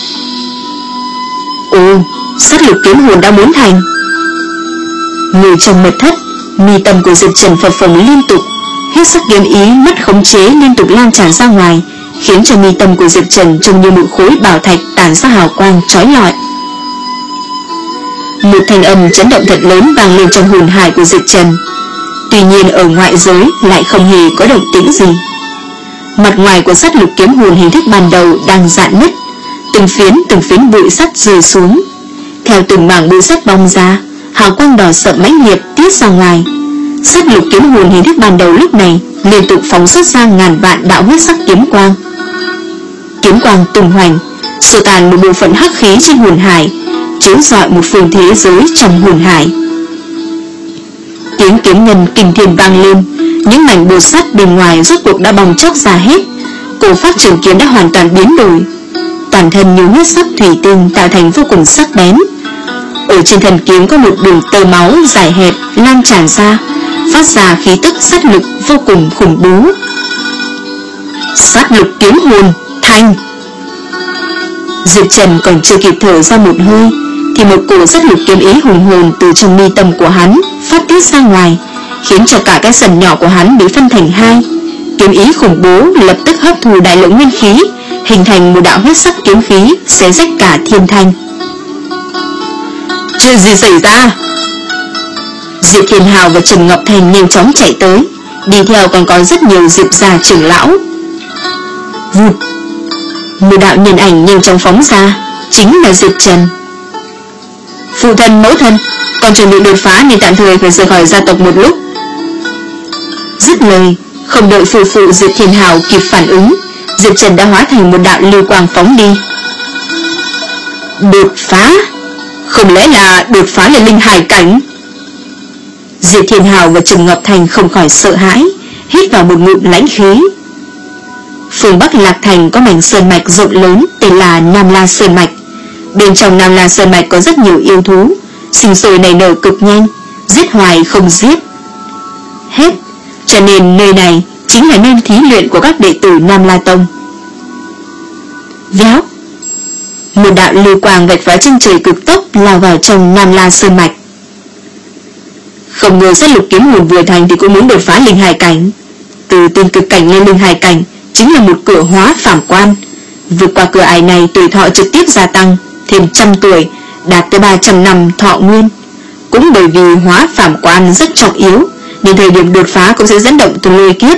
Ồ, sát lục kiếm hồn đã muốn thành. Người trong mật thất, mi tâm của Diệp Trần phập phồng liên tục, hết sức kiếm ý mất khống chế liên tục lan tràn ra ngoài, khiến cho mi tâm của Diệp Trần trông như một khối bảo thạch tản ra hào quang chói lọi. Một thanh âm chấn động thật lớn vang lên trong hồn hải của Diệp Trần. Tuy nhiên ở ngoại giới lại không hề có động tĩnh gì. Mặt ngoài của sắt lục kiếm hồn hình thức ban đầu đang rạn nứt, từng phiến từng phiến bụi sắt rơi xuống. Theo từng mảng bụi sắt bong ra, hào quang đỏ sậm mãnh liệt tiết ra ngoài. Sắt lục kiếm hồn hình thức ban đầu lúc này liên tục phóng xuất ra ngàn vạn đạo huyết sắc kiếm quang. Kiếm quang tung hoành, xua tàn một bộ phận hắc khí trên hồn hải, chiếu rọi một phương thế giới trong hồn hải. Tiếng kiếm ngân kinh thiên vang lên, những mảnh bột sắt bên ngoài rốt cuộc đã bong chóc ra hết. Cổ phát trường kiếm đã hoàn toàn biến đổi, toàn thân như huyết sắc thủy tinh tạo thành vô cùng sắc bén. Ở trên thân kiếm có một đường tơ máu dài hẹp lan tràn ra, phát ra khí tức sát lực vô cùng khủng bố. Sát lục kiếm hồn thành. Diệp Trần còn chưa kịp thở ra một hơi thì một cổ sát lục kiếm ý hùng hồn từ trong mi tâm của hắn phát tiết ra ngoài, khiến cho cả cái sần nhỏ của hắn bị phân thành hai. Kiếm ý khủng bố lập tức hấp thu đại lượng nguyên khí, hình thành một đạo huyết sắc kiếm khí xé rách cả thiên thanh. Chuyện gì xảy ra? Diệp Thiên Hào và Trần Ngọc Thành nhanh chóng chạy tới, đi theo còn có rất nhiều Diệp gia trưởng lão. Vụt, một đạo nhân ảnh nhanh chóng phóng ra, chính là Diệp Trần. Phụ thân, mẫu thân, còn chuẩn bị đột phá nên tạm thời phải rời khỏi gia tộc một lúc. Dứt lời, không đợi phụ phụ Diệp Thiên Hào kịp phản ứng, Diệp Trần đã hóa thành một đạo lưu quang phóng đi. Đột phá? Không lẽ là đột phá lên linh hải cảnh? Diệp Thiên Hào và Trần Ngọc Thành không khỏi sợ hãi, hít vào một ngụm lãnh khí. Phương Bắc Lạc Thành có mảnh sơn mạch rộng lớn tên là Nam La Sơn Mạch. Bên trong Nam La Sơn Mạch có rất nhiều yêu thú, sinh sôi nảy nở cực nhanh, giết hoài không giết hết, cho nên nơi này chính là nơi thí luyện của các đệ tử Nam La Tông. Véo, một đạo lưu quang vạch phá chân trời cực tốc lao vào trong Nam La Sơn Mạch. Không ngờ sát lục kiếm hồn vừa thành thì cũng muốn đột phá linh hải cảnh. Từ tiên cực cảnh lên linh hải cảnh chính là một cửa hóa phàm quan. Vượt qua cửa ải này, tuổi thọ trực tiếp gia tăng thêm trăm tuổi, đạt tới ba trăm năm thọ nguyên. Cũng bởi vì hóa phàm quan rất trọng yếu, nên thời điểm đột phá cũng sẽ dẫn động từ lôi kiếp.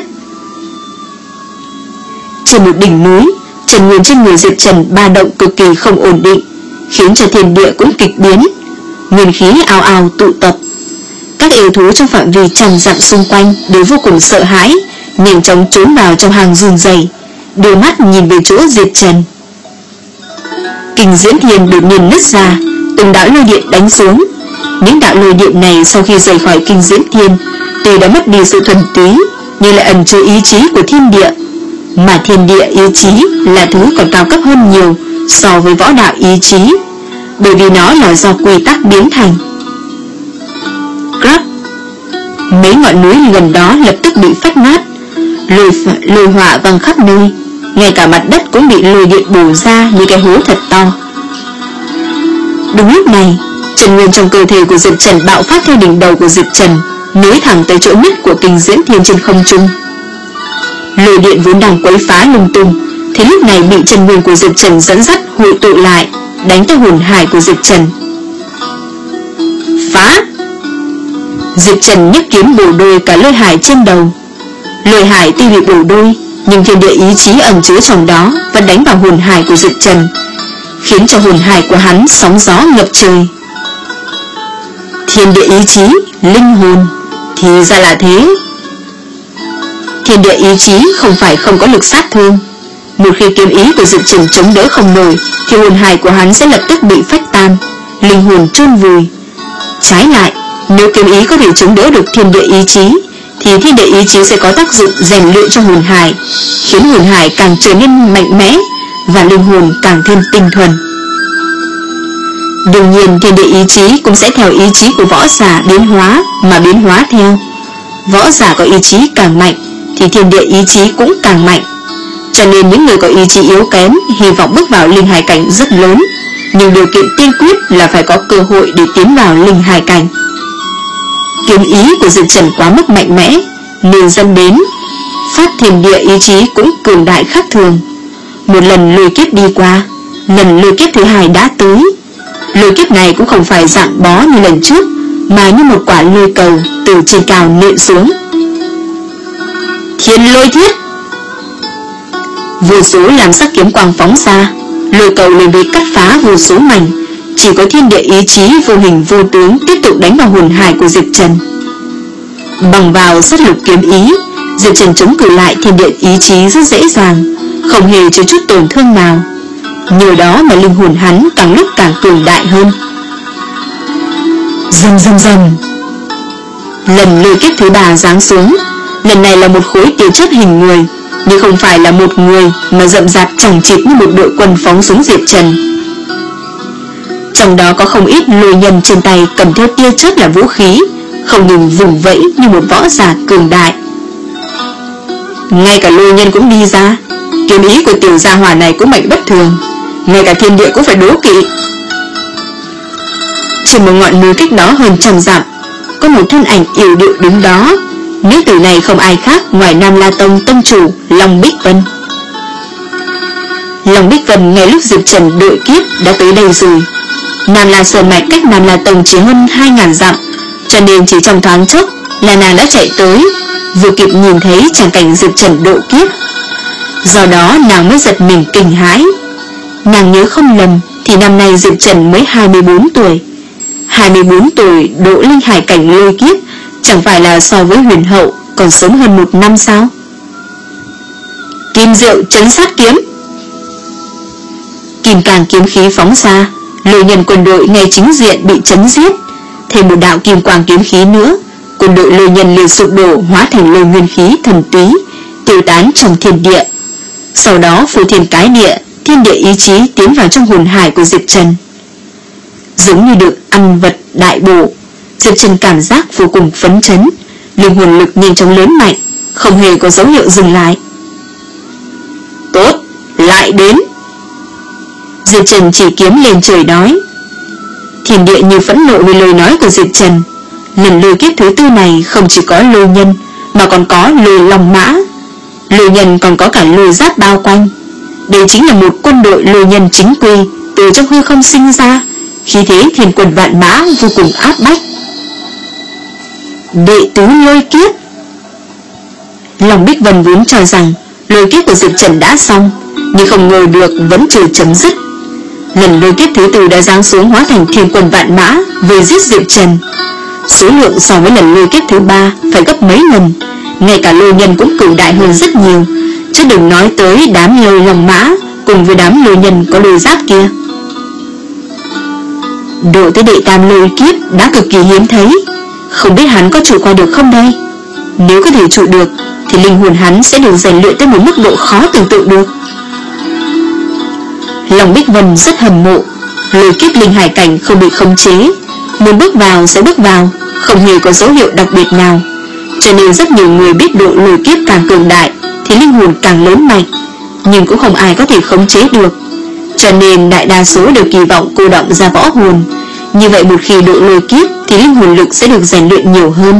Trên một đỉnh núi, trần nguyên trên người Diệp Trần ba động cực kỳ không ổn định, khiến cho thiên địa cũng kịch biến, nguyên khí ào ào tụ tập. Các yêu thú trong phạm vi trăm dặm xung quanh đều vô cùng sợ hãi, nhanh chóng trốn vào trong hàng run rẩy, đưa mắt nhìn về chỗ Diệp Trần. Kinh Diễn Thiên đột nhiên nứt ra, từng đạo lôi điện đánh xuống. Những đạo lôi điện này sau khi rời khỏi Kinh Diễn Thiên, tuy đã mất đi sự thuần túy, nhưng lại ẩn chứa ý chí của thiên địa, mà thiên địa ý chí là thứ còn cao cấp hơn nhiều so với võ đạo ý chí, bởi vì nó là do quy tắc biến thành. Crap, mấy ngọn núi gần đó lập tức bị phách nát, lôi, lôi hỏa văng khắp nơi, ngay cả mặt đất cũng bị lôi điện bổ ra như cái hố thật to. Đúng lúc này, trần nguyên trong cơ thể của Diệp Trần bạo phát theo đỉnh đầu của Diệp Trần, nối thẳng tới chỗ nứt của Kinh Diễn Thiên trên không trung. Lôi điện vốn đang quấy phá lung tung, thì lúc này bị trần nguyên của Diệp Trần dẫn dắt hội tụ lại, đánh tới hồn hải của Diệp Trần. Phá! Diệp Trần nhấc kiếm bổ đôi cả lôi hải trên đầu. Lôi hải tuy bị bổ đôi, nhưng thiên địa ý chí ẩn chứa trong đó vẫn đánh vào hồn hải của Diệp Trần, khiến cho hồn hải của hắn sóng gió ngập trời. Thiên địa ý chí, linh hồn, thì ra là thế. Thiên địa ý chí không phải không có lực sát thương. Một khi kiếm ý của Diệp Trần chống đỡ không nổi, thì hồn hải của hắn sẽ lập tức bị phách tan, linh hồn chôn vùi. Trái lại, nếu kiếm ý có thể chống đỡ được thiên địa ý chí, thì thiên địa ý chí sẽ có tác dụng rèn luyện cho hồn hải, khiến hồn hải càng trở nên mạnh mẽ và linh hồn càng thêm tinh thuần. Đương nhiên thiên địa ý chí cũng sẽ theo ý chí của võ giả biến hóa mà biến hóa theo. Võ giả có ý chí càng mạnh thì thiên địa ý chí cũng càng mạnh. Cho nên những người có ý chí yếu kém hy vọng bước vào linh hải cảnh rất lớn, nhưng điều kiện tiên quyết là phải có cơ hội để tiến vào linh hải cảnh. Kiếm ý của Diệp Trần quá mức mạnh mẽ, nên dẫn đến phát thiên địa ý chí cũng cường đại khác thường. Một lần lôi kiếp đi qua, lần lôi kiếp thứ hai đã tới. Lôi kiếp này cũng không phải dạng bó như lần trước, mà như một quả lôi cầu từ trên cao nện xuống. Thiên lôi thiết! Vô số làm sắc kiếm quang phóng ra, lôi cầu liền bị cắt phá vô số mảnh. Chỉ có thiên địa ý chí vô hình vô tướng tiếp tục đánh vào hồn hải của Diệp Trần. Bằng vào sát lục kiếm ý, Diệp Trần chống cự lại thiên địa ý chí rất dễ dàng, không hề chịu chút tổn thương nào. Nhờ đó mà linh hồn hắn càng lúc càng cường đại hơn. Rầm rầm rầm. Lần lôi kiếp thứ ba giáng xuống. Lần này là một khối tia chớp hình người, nhưng không phải là một người, mà rậm rạp chằng chịt như một đội quân phóng xuống Diệp Trần. Trong đó có không ít lôi nhân trên tay cầm theo tia chớp là vũ khí, không ngừng vùng vẫy như một võ giả cường đại. Ngay cả lôi nhân cũng đi ra. Kiếm ý của tiểu gia hỏa này cũng mạnh bất thường, ngay cả thiên địa cũng phải đố kỵ. Trên một ngọn núi cách đó hơn trăm dặm, có một thân ảnh yểu điệu đứng đó. Nữ tử này không ai khác ngoài Nam La Tông tông chủ Long Bích Vân. Long Bích Vân ngay lúc Diệp Trần đội kiếp đã tới đây rồi. Nam La Sơn Mạch cách Nam La Tông chỉ hơn hai ngàn dặm, cho nên chỉ trong thoáng chốc là nàng đã chạy tới, vừa kịp nhìn thấy tràng cảnh Diệp Trần độ kiếp. Do đó nàng mới giật mình kinh hãi. Nàng nhớ không lầm thì năm nay Diệp Trần mới hai mươi bốn tuổi. hai mươi bốn tuổi độ linh hải cảnh lôi kiếp, chẳng phải là so với huyền hậu còn sớm hơn một năm sao? Kim diệu chấn sát kiếm. Kim càng kiếm khí phóng ra, lôi nhân quân đội ngay chính diện bị chấn giết. Thêm một đạo kim quang kiếm khí nữa, quân đội lôi nhân liền sụp đổ, hóa thành lôi nguyên khí thần túy, tiêu tán trong thiên địa. Sau đó phù thiên cái địa, thiên địa ý chí tiến vào trong hồn hải của Diệp Trần. Giống như được ăn vật đại bổ, Diệp Trần cảm giác vô cùng phấn chấn, linh hồn lực nhanh chóng lớn mạnh, không hề có dấu hiệu dừng lại. Tốt, lại đến. Diệp Trần chỉ kiếm lên trời nói. Thiên địa như phẫn nộ vì lời nói của Diệp Trần. Lần lôi kiếp thứ tư này không chỉ có lôi nhân, mà còn có lôi long mã. Lôi nhân còn có cả lôi giáp bao quanh. Đây chính là một quân đội lôi nhân chính quy, từ trong hư không sinh ra, khí thế thiên quân vạn mã vô cùng áp bách. Đệ tứ lôi kiếp. Long Bích Vân vốn cho rằng lôi kiếp của Diệp Trần đã xong, nhưng không ngờ được vẫn chưa chấm dứt. Lần lôi kiếp thứ tư đã giáng xuống hóa thành thiên quân vạn mã về giết Diệp Trần. Số lượng so với lần lôi kiếp thứ ba phải gấp mấy lần, ngay cả lôi nhân cũng cường đại hơn rất nhiều, chứ đừng nói tới đám lôi long mã cùng với đám lôi nhân có lôi giáp kia. Độ tới đệ tam lôi kiếp đã cực kỳ hiếm thấy, không biết hắn có trụ qua được không đây? Nếu có thể trụ được thì linh hồn hắn sẽ được rèn luyện tới một mức độ khó tưởng tượng được. Long Bích Vân rất hâm mộ. Lôi kiếp linh hải cảnh không bị khống chế, muốn bước vào sẽ bước vào, không hề có dấu hiệu đặc biệt nào. Cho nên rất nhiều người biết độ lôi kiếp càng cường đại thì linh hồn càng lớn mạnh, nhưng cũng không ai có thể khống chế được. Cho nên đại đa số đều kỳ vọng cô động ra võ hồn. Như vậy một khi độ lôi kiếp thì linh hồn lực sẽ được rèn luyện nhiều hơn.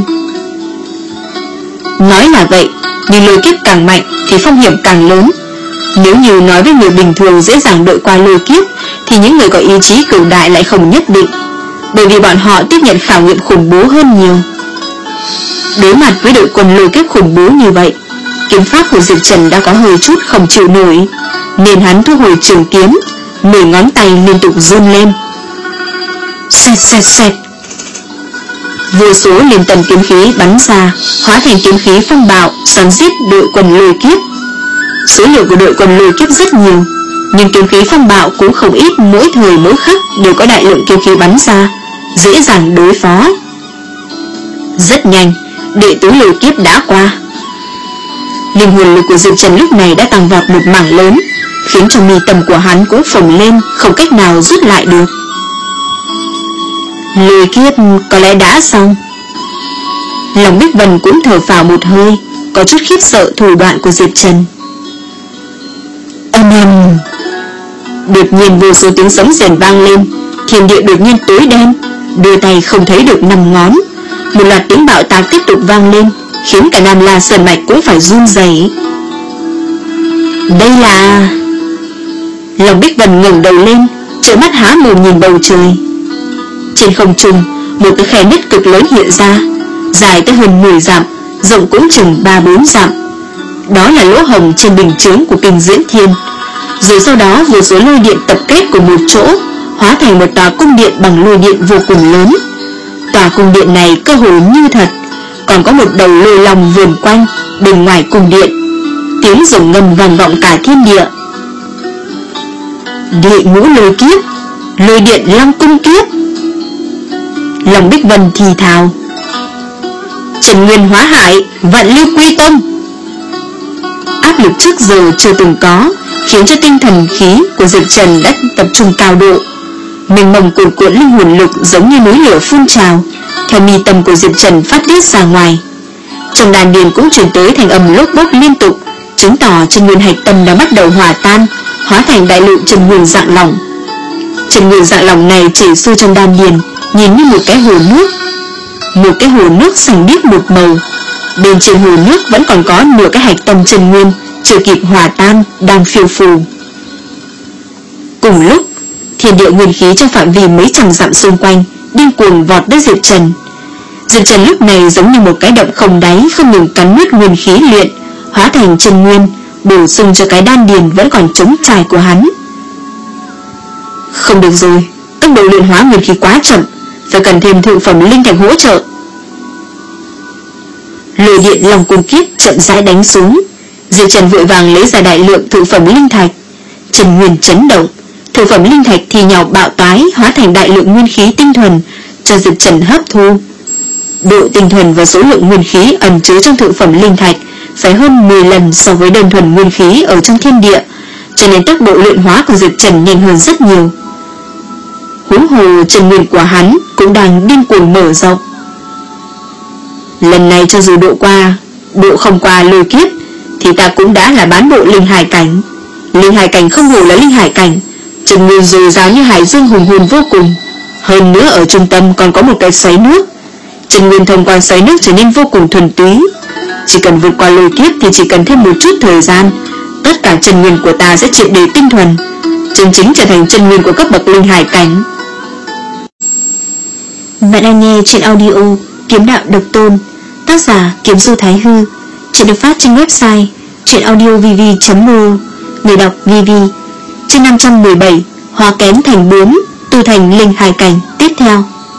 Nói là vậy, nhưng lôi kiếp càng mạnh thì phong hiểm càng lớn. Nếu như nói với người bình thường dễ dàng đội qua lôi kiếp, thì những người có ý chí cường đại lại không nhất định, bởi vì bọn họ tiếp nhận khảo nghiệm khủng bố hơn nhiều. Đối mặt với đội quân lôi kiếp khủng bố như vậy, kiếm pháp của Diệp Trần đã có hơi chút không chịu nổi, nên hắn thu hồi trường kiếm, mười ngón tay liên tục run lên. Xẹt xẹt xẹt. Vô số liên tầm kiếm khí bắn ra, hóa thành kiếm khí phong bạo xoắn giết đội quân lôi kiếp. Số lượng của đội quân lôi kiếp rất nhiều, nhưng kiếm khí phong bạo cũng không ít, mỗi thời mỗi khắc đều có đại lượng kiếm khí bắn ra, dễ dàng đối phó. Rất nhanh, đệ tứ lôi kiếp đã qua. Linh hồn lực của Diệp Trần lúc này đã tăng vọt một mảng lớn, khiến cho mi tâm của hắn cũng phồng lên, không cách nào rút lại được. Lôi kiếp có lẽ đã xong. Lòng Bích Vân cũng thở phào một hơi, có chút khiếp sợ thủ đoạn của Diệp Trần. Âm ầm. Đột nhiên vô số tiếng sấm rền vang lên, thiên địa đột nhiên tối đen, đưa tay không thấy được năm ngón. Một loạt tiếng bạo tạc tiếp tục vang lên, khiến cả Nam La Sơn Mạch cũng phải run rẩy. Đây là... Lòng Bích Vân ngẩng đầu lên, trợn mắt há mồm nhìn bầu trời. Trên không trung, một cái khe nứt cực lớn hiện ra, dài tới hơn mười dặm, rộng cũng chừng ba bốn dặm. đó là lỗ hổng trên bình chướng của Kinh Diễn Thiên. Rồi sau đó vô số lôi điện tập kết cùng một chỗ, hóa thành một tòa cung điện bằng lôi điện vô cùng lớn. Tòa cung điện này cơ hồ như thật, còn có một đầu lôi long vườn quanh bên ngoài cung điện. Tiếng rồng ngâm vang vọng cả thiên địa. Địa ngũ lôi kiếp, lôi điện long cung kiếp. Lòng Bích Vân thì thào: Trần Nguyên hóa hải, vạn lưu quy tông. Áp lực trước giờ chưa từng có, khiến cho tinh thần khí của Diệp Trần đã tập trung cao độ. Mênh mông cuồn cuộn linh hồn lực giống như núi lửa phun trào, theo mi tâm của Diệp Trần phát tiết ra ngoài. Trong đàn điền cũng truyền tới thành âm lốp bốp liên tục, chứng tỏ chân nguyên hạch tâm đã bắt đầu hòa tan, hóa thành đại lượng chân nguyên dạng lỏng. Chân nguyên dạng lỏng này chảy xuôi trong đan điền, nhìn như một cái hồ nước. Một cái hồ nước xanh biếc một màu. Bên trên hồ nước vẫn còn có nửa cái hạch tâm chân nguyên chưa kịp hòa tan, đang phiêu phù. Cùng lúc, thiên địa nguyên khí trong phạm vi mấy trăm dặm xung quanh điên cuồng vọt tới Diệp Trần. Diệp Trần lúc này giống như một cái động không đáy, không ngừng cắn nuốt nguyên khí luyện, hóa thành chân nguyên, bổ sung cho cái đan điền vẫn còn trống trải của hắn. Không được rồi, tốc độ luyện hóa nguyên khí quá chậm, phải cần thêm thượng phẩm linh thạch hỗ trợ. Lôi điện lòng cung kiếp chậm rãi đánh xuống. Diệp Trần vội vàng lấy ra đại lượng thượng phẩm linh thạch. Chân nguyên chấn động, thượng phẩm linh thạch thì nhỏ bạo toái, hóa thành đại lượng nguyên khí tinh thuần cho Diệp Trần hấp thu. Độ tinh thuần và số lượng nguyên khí ẩn chứa trong thượng phẩm linh thạch phải hơn mười lần so với đơn thuần nguyên khí ở trong thiên địa, cho nên tốc độ luyện hóa của Diệp Trần nhanh hơn rất nhiều. Huống hồ chân nguyên của hắn cũng đang điên cuồng mở rộng. Lần này cho dù độ qua, độ không qua lôi kiếp, thì ta cũng đã là bán bộ linh hải cảnh. Linh hải cảnh không hổ là linh hải cảnh, chân nguyên dồi dào như hải dương hùng hồn vô cùng. Hơn nữa ở trung tâm còn có một cái xoáy nước, chân nguyên thông qua xoáy nước trở nên vô cùng thuần túy. Chỉ cần vượt qua lôi kiếp thì chỉ cần thêm một chút thời gian, tất cả chân nguyên của ta sẽ triệt để tinh thuần, chân chính trở thành chân nguyên của cấp bậc linh hải cảnh. Bạn đang nghe trên audio Kiếm Đạo Độc Tôn, tác giả Kiếm Du Thái Hư. Chuyện được phát trên website chuyenaudiovv chấm mô, người đọc vê vê. Chương năm trăm mười bảy, hóa kén thành bướm, tu thành linh hải cảnh tiếp theo.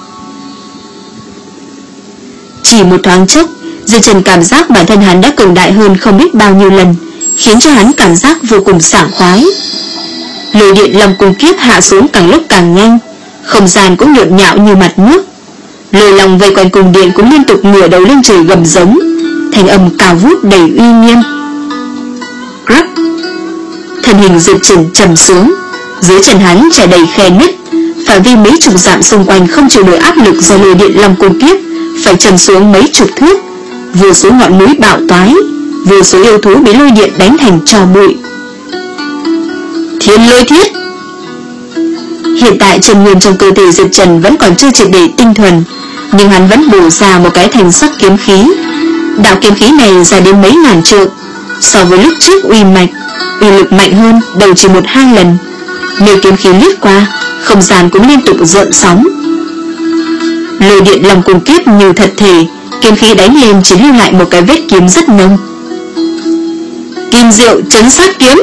Chỉ một thoáng chốc, Diệp Trần cảm giác bản thân hắn đã cường đại hơn không biết bao nhiêu lần, khiến cho hắn cảm giác vô cùng sảng khoái. Lôi điện lòng cung kiếp hạ xuống càng lúc càng nhanh, không gian cũng nhộn nhạo như mặt nước. Lôi long vây quanh cung điện cũng liên tục ngửa đầu lên trời gầm giống, thành âm cao vút đầy uy nghiêm. Rắc, thân hình Diệp Trần trầm xuống, dưới chân hắn trải đầy khe nứt, phạm vi mấy chục dặm xung quanh không chịu nổi áp lực do lôi điện long cung kiếp, phải trầm xuống mấy chục thước. Vô số ngọn núi bạo toái, vô số yêu thú bị lôi điện đánh thành tro bụi. Thiên lôi thiết. Hiện tại chân nguyên trong cơ thể Diệp Trần vẫn còn chưa triệt để tinh thuần, nhưng hắn vẫn bổ ra một cái thành sắc kiếm khí. Đạo kiếm khí này dài đến mấy ngàn trượng, so với lúc trước uy mạch, uy lực mạnh hơn đầu chỉ một hai lần. Nếu kiếm khí lướt qua, không gian cũng liên tục rợn sóng. Lôi điện lòng cung kiếp như thật thể, kiếm khí đánh lên chỉ lưu lại một cái vết kiếm rất nông. Kim diệu chấn sát kiếm.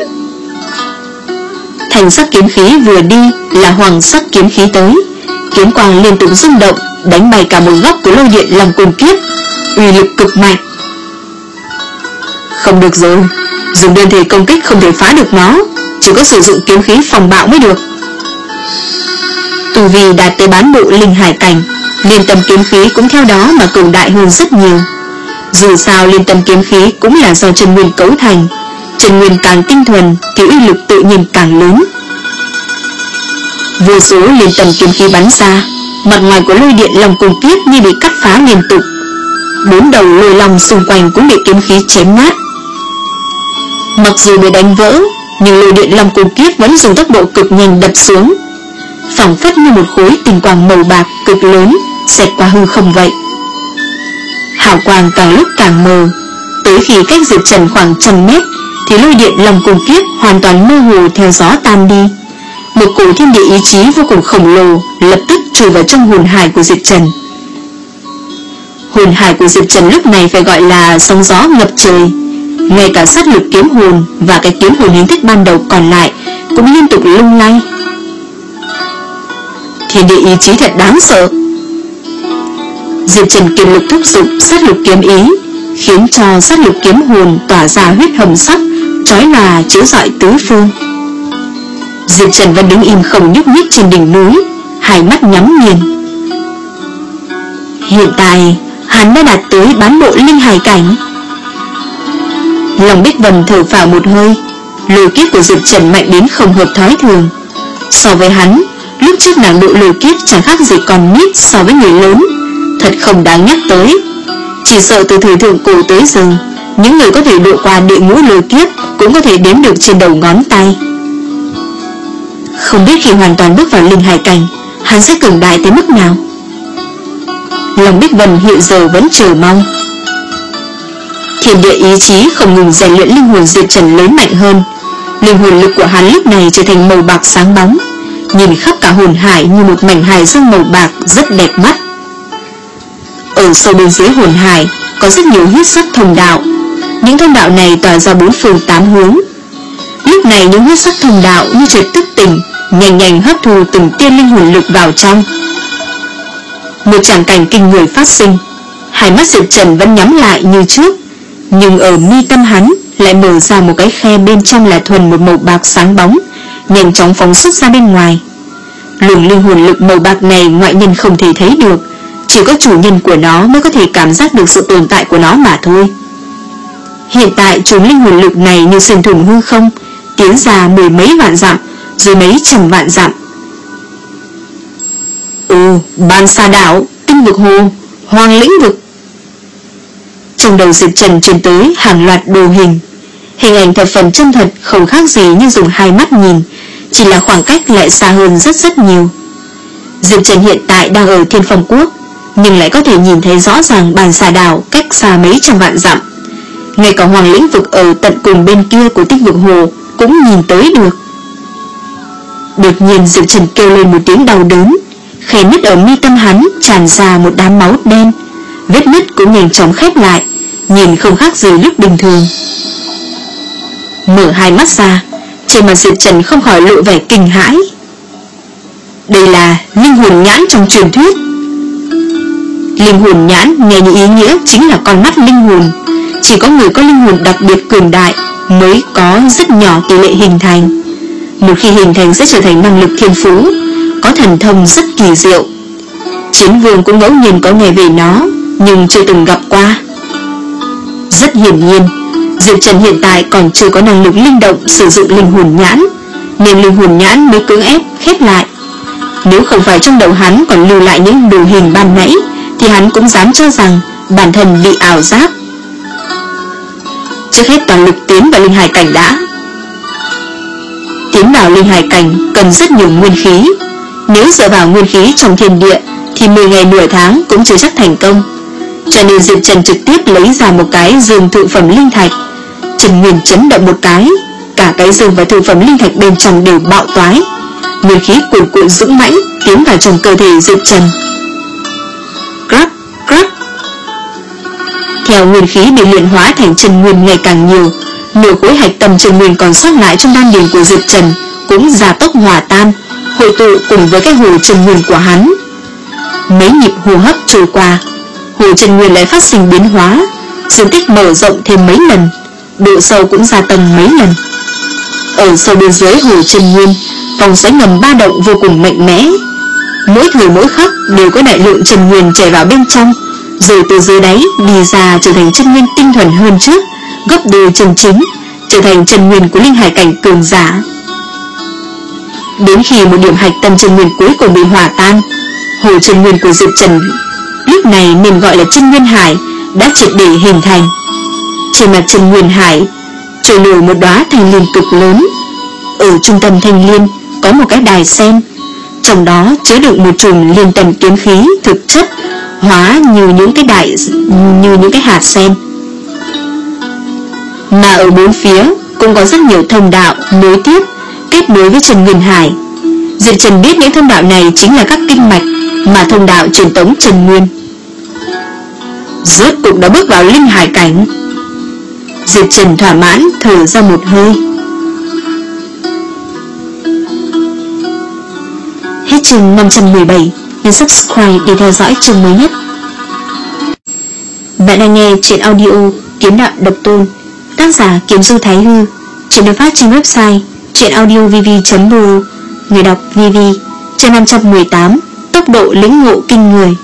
Thành sắc kiếm khí vừa đi là hoàng sắc kiếm khí tới, kiếm quang liên tục rung động, đánh bay cả một góc của lôi điện lòng cung kiếp, uy lực cực mạnh. Không được rồi, dùng đơn thể công kích không thể phá được nó, chỉ có sử dụng kiếm khí phòng bạo mới được. Tu vi đạt tới bán bộ linh hải cảnh, liên tâm kiếm khí cũng theo đó mà cường đại hơn rất nhiều. Dù sao liên tâm kiếm khí cũng là do chân nguyên cấu thành, chân nguyên càng tinh thuần thì uy lực tự nhiên càng lớn. Vô số liên tâm kiếm khí bắn ra, mặt ngoài của lôi điện lòng cung kiếp như bị cắt phá liên tục. Bốn đầu lôi long xung quanh cũng bị kiếm khí chém nát. Mặc dù bị đánh vỡ, nhưng lôi điện lòng cung kiếp vẫn dùng tốc độ cực nhanh đập xuống, phảng phất như một khối tinh quang màu bạc cực lớn xẹt qua hư không vậy. Hào quang càng lúc càng mờ, tới khi cách Diệp Trần khoảng trăm mét thì lôi điện lòng cung kiếp hoàn toàn mơ hồ theo gió tan đi. Một cổ thiên địa ý chí vô cùng khổng lồ lập tức chui vào trong hồn hải của Diệp Trần. Hồn hải của Diệp Trần lúc này phải gọi là sóng gió ngập trời. ngay cả sát lục kiếm hồn và cái kiếm hồn hình thức ban đầu còn lại cũng liên tục lung lay. Thiên địa ý chí thật đáng sợ. Diệp Trần kiệt lực thúc giục sát lục kiếm ý, khiến cho sát lục kiếm hồn tỏa ra huyết hồng sắc, chói lòa chiếu rọi tứ phương. Diệp Trần vẫn đứng im không nhúc nhích trên đỉnh núi, hai mắt nhắm nghiền. Hiện tại hắn đã đạt tới bán bộ linh hải cảnh. Lòng Bích Vân thở phào một hơi. Lôi kiếp của Diệp Trần mạnh đến không hợp thói thường. So với hắn, lúc trước nàng độ lôi kiếp chẳng khác gì còn nít so với người lớn, thật không đáng nhắc tới. Chỉ sợ từ thời thượng cổ tới giờ, những người có thể độ qua địa ngũ lôi kiếp cũng có thể đếm được trên đầu ngón tay. Không biết khi hoàn toàn bước vào linh hải cảnh, hắn sẽ cường đại tới mức nào. Lòng Bích Vân hiện giờ vẫn chờ mong. Thiên địa ý chí không ngừng rèn luyện linh hồn Diệp Trần lớn mạnh hơn. Linh hồn lực của hắn lúc này trở thành màu bạc sáng bóng, nhìn khắp cả hồn hải như một mảnh hải dương màu bạc rất đẹp mắt. Ở sâu bên dưới hồn hải có rất nhiều huyết sắc thông đạo. Những thông đạo này tỏa ra bốn phương tám hướng. Lúc này những huyết sắc thông đạo như chợt thức tỉnh, nhanh nhanh hấp thu từng tia linh hồn lực vào trong. Một tràng cảnh kinh người phát sinh. Hai mắt Diệp Trần vẫn nhắm lại như trước, nhưng ở mi tâm hắn lại mở ra một cái khe, bên trong là thuần một màu bạc sáng bóng, nhanh chóng phóng xuất ra bên ngoài. Luồng linh hồn lực màu bạc này ngoại nhân không thể thấy được, chỉ có chủ nhân của nó mới có thể cảm giác được sự tồn tại của nó mà thôi. Hiện tại chùm linh hồn lực này như xuyên thủng hư không, tiến ra mười mấy vạn dặm, rồi mấy trăm vạn dặm. Ồ, Ban Sa Đảo, Tinh Vực Hồ, Hoàng Lĩnh Vực. Trong đầu Diệp Trần truyền tới hàng loạt đồ hình. Hình ảnh thập phần chân thật, không khác gì như dùng hai mắt nhìn, chỉ là khoảng cách lại xa hơn rất rất nhiều. Diệp Trần hiện tại đang ở Thiên Phong Quốc, nhưng lại có thể nhìn thấy rõ ràng Ban Sa Đảo cách xa mấy trăm vạn dặm. Ngay cả Hoàng Lĩnh Vực ở tận cùng bên kia của Tinh Vực Hồ cũng nhìn tới được. Đột nhiên Diệp Trần kêu lên một tiếng đau đớn, khe nứt ở mi tâm hắn tràn ra một đám máu đen. Vết nứt cũng nhanh chóng khép lại, nhìn không khác gì lúc bình thường. Mở hai mắt ra, trên mặt Diệp Trần không khỏi lộ vẻ kinh hãi. Đây là linh hồn nhãn trong truyền thuyết. Linh hồn nhãn nghe như ý nghĩa chính là con mắt linh hồn. Chỉ có người có linh hồn đặc biệt cường đại mới có rất nhỏ tỷ lệ hình thành. Một khi hình thành sẽ trở thành năng lực thiên phú, có thần thông rất kỳ diệu. Chiến Vương cũng ngẫu nhiên có nghe về nó, nhưng chưa từng gặp qua. Rất hiển nhiên, Diệp Trần hiện tại còn chưa có năng lực linh động sử dụng linh hồn nhãn, nên linh hồn nhãn mới cưỡng ép khép lại. Nếu không phải trong đầu hắn còn lưu lại những đồ hình ban nãy, thì hắn cũng dám cho rằng bản thân bị ảo giác. Trước hết toàn lực tiến vào linh hải cảnh đã. Tiến vào linh hải cảnh cần rất nhiều nguyên khí. Nếu dựa vào nguyên khí trong thiên địa thì mười ngày nửa tháng cũng chưa chắc thành công. Cho nên Diệp Trần trực tiếp lấy ra một cái dương thượng phẩm linh thạch. Trần Nguyên chấn động một cái, cả cái dương và thượng phẩm linh thạch bên trong đều bạo toái. Nguyên khí cuồn cuộn dũng mãnh tiến vào trong cơ thể Diệp Trần. Crap, crap. Theo nguyên khí bị luyện hóa thành chân nguyên ngày càng nhiều, nửa khối hạch tâm chân nguyên còn sót lại trong đan điền của Diệp Trần cũng gia tốc hòa tan, hội tụ cùng với cái hồ chân nguyên của hắn. Mấy nhịp hô hấp trôi qua, hồ chân nguyên lại phát sinh biến hóa, diện tích mở rộng thêm mấy lần, độ sâu cũng gia tăng mấy lần. Ở sâu bên dưới hồ chân nguyên, vòng xoáy ngầm ba động vô cùng mạnh mẽ. Mỗi thời mỗi khắc đều có đại lượng chân nguyên chảy vào bên trong, rồi từ dưới đáy đi ra trở thành chân nguyên tinh thuần hơn trước, gấp đôi chân chính, trở thành chân nguyên của linh hải cảnh cường giả. Đến khi một điểm hạch tâm chân nguyên cuối cùng bị hòa tan, hồ chân nguyên của Diệp Trần lúc này nên gọi là chân nguyên hải đã triệt để hình thành. Trên mặt chân nguyên hải trôi nổi một đóa thanh liên cực lớn. Ở trung tâm thanh liên có một cái đài sen, trong đó chứa đựng một chùm liên tần kiếm khí thực chất hóa như những cái đại như những cái hạt sen. Mà ở bốn phía cũng có rất nhiều thông đạo nối tiếp, kết nối với chân nguyên hải. Diệp Trần biết những thông đạo này chính là các kinh mạch mà thông đạo truyền tống chân nguyên. Rốt cục đã bước vào linh hải cảnh. Diệp Trần thỏa mãn thở ra một hơi. Hết chương năm trăm mười bảy. Nhấn subscribe để theo dõi chương mới nhất. Bạn đang nghe truyện audio Kiếm Đạo Độc Tôn, tác giả Kiếm Du Thái Hư. Truyện được phát trên website truyệnaudiovv chấm r o. Người đọc vê vê. Chương năm trăm mười tám. Tốc độ lĩnh ngộ kinh người.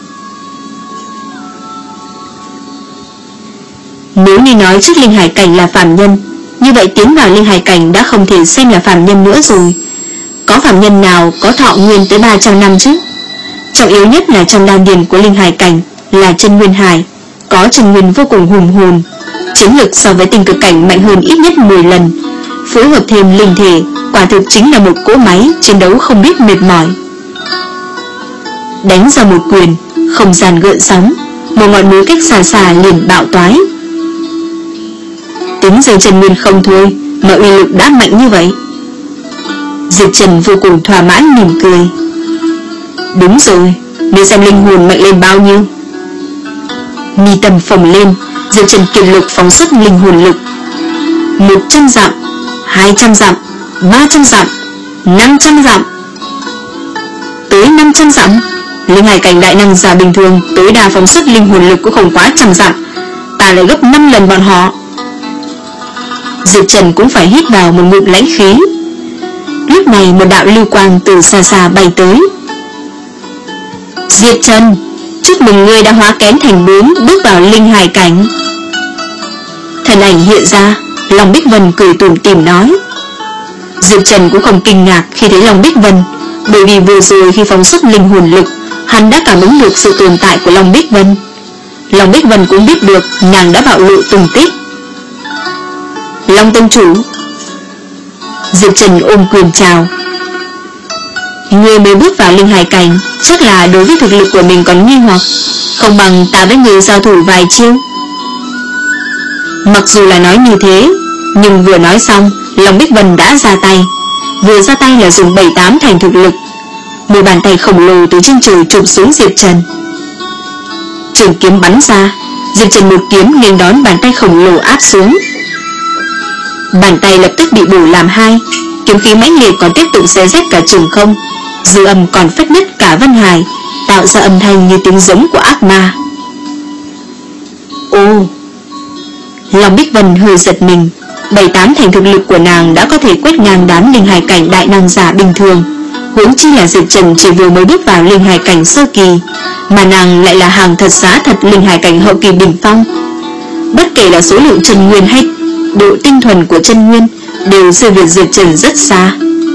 Nếu như nói trước linh hải cảnh là phàm nhân, như vậy tiến vào linh hải cảnh đã không thể xem là phàm nhân nữa rồi. Có phàm nhân nào có thọ nguyên tới ba trăm năm chứ? Trọng yếu nhất là trong đan điền của linh hải cảnh là chân nguyên hải, có chân nguyên vô cùng hùng hồn, chiến lực so với tinh cực cảnh mạnh hơn ít nhất mười lần. Phối hợp thêm linh thể, quả thực chính là một cỗ máy chiến đấu không biết mệt mỏi. Đánh ra một quyền, không gian gợn sóng, một ngọn núi cách xa xa liền bạo toái. Tính dây chân nguyên không thôi mà uy lực đã mạnh như vậy. Diệp Trần vô cùng thỏa mãn mỉm cười. Đúng rồi, để xem linh hồn mạnh lên bao nhiêu. Mi tâm phồng lên, Diệp Trần kiệt lực phóng xuất linh hồn lực. Một trăm dặm, hai trăm dặm, ba trăm dặm, năm trăm dặm. Tới năm trăm dặm. Linh hải cảnh đại năng giả bình thường tối đa phóng xuất linh hồn lực cũng không quá trăm dặm, ta lại gấp năm lần bọn họ. Diệp Trần cũng phải hít vào một ngụm lãnh khí. Lúc này một đạo lưu quang từ xa xa bay tới. Diệp Trần, chúc mừng ngươi đã hóa kén thành bướm, bước vào linh hải cảnh. Thân ảnh hiện ra, Long Bích Vân cười tủm tỉm nói. Diệp Trần cũng không kinh ngạc khi thấy Long Bích Vân, bởi vì vừa rồi khi phóng xuất linh hồn lực, hắn đã cảm ứng được sự tồn tại của Long Bích Vân. Long Bích Vân cũng biết được nàng đã bạo lộ tung tích. Long tông chủ. Diệp Trần ôm quyền chào. Ngươi mới bước vào linh hải cảnh, chắc là đối với thực lực của mình còn nghi hoặc, không bằng ta với người giao thủ vài chiêu. Mặc dù là nói như thế, nhưng vừa nói xong, Long Bích Vân đã ra tay. Vừa ra tay là dùng bảy tám thành thực lực. Một bàn tay khổng lồ từ trên trời chụp xuống Diệp Trần. Trường kiếm bắn ra, Diệp Trần một kiếm nghênh đón bàn tay khổng lồ áp xuống. Bàn tay lập tức bị bổ làm hai, kiếm khí mãnh liệt còn tiếp tục xé rách cả trường không, dư âm còn phách nứt cả Vân Hải, tạo ra âm thanh như tiếng giống của ác ma. Ô! Long Bích Vân hơi giật mình. Bảy tám thành thực lực của nàng đã có thể quét ngang đám linh hải cảnh đại năng giả bình thường, huống chi là Diệp Trần chỉ vừa mới bước vào linh hải cảnh sơ kỳ, mà nàng lại là hàng thật giá thật linh hải cảnh hậu kỳ đỉnh phong. Bất kể là số lượng chân nguyên hay độ tinh thuần của chân nguyên đều siêu việt Diệp Trần rất xa.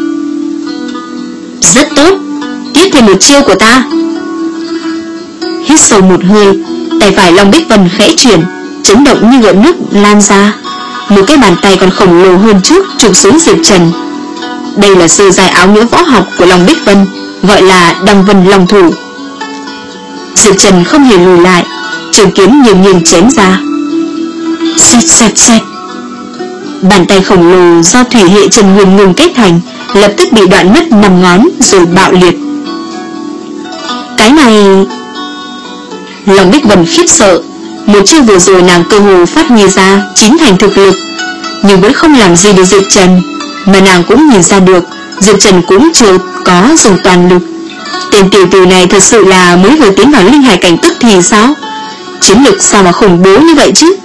Rất tốt, tiếp thêm một chiêu của ta. Hít sâu một hơi, tay phải Long Bích Vân khẽ chuyển, chấn động như gợn nước lan ra. Một cái bàn tay còn khổng lồ hơn trước chụp xuống Diệp Trần. Đây là sơ giai áo nghĩa võ học của Long Bích Vân, gọi là Đăng Vân Long Thủ. Diệp Trần không hề lùi lại, trường kiếm nghiêng nghiêng chém ra. Xẹt xẹt xẹt. Bàn tay khổng lồ do thủy hệ chân nguyên ngừng kết thành lập tức bị đoạn mất năm ngón rồi bạo liệt. Cái này... Long Bích Vân khiếp sợ. Một chiêu vừa rồi nàng cơ hồ phát huy ra chín thành thực lực, nhưng vẫn không làm gì được Diệp Trần. Mà nàng cũng nhìn ra được Diệp Trần cũng chưa có dùng toàn lực. Tên tiểu tử này thật sự là mới vừa tiến vào linh hải cảnh tức thì sao? Chiến lực sao mà khủng bố như vậy chứ?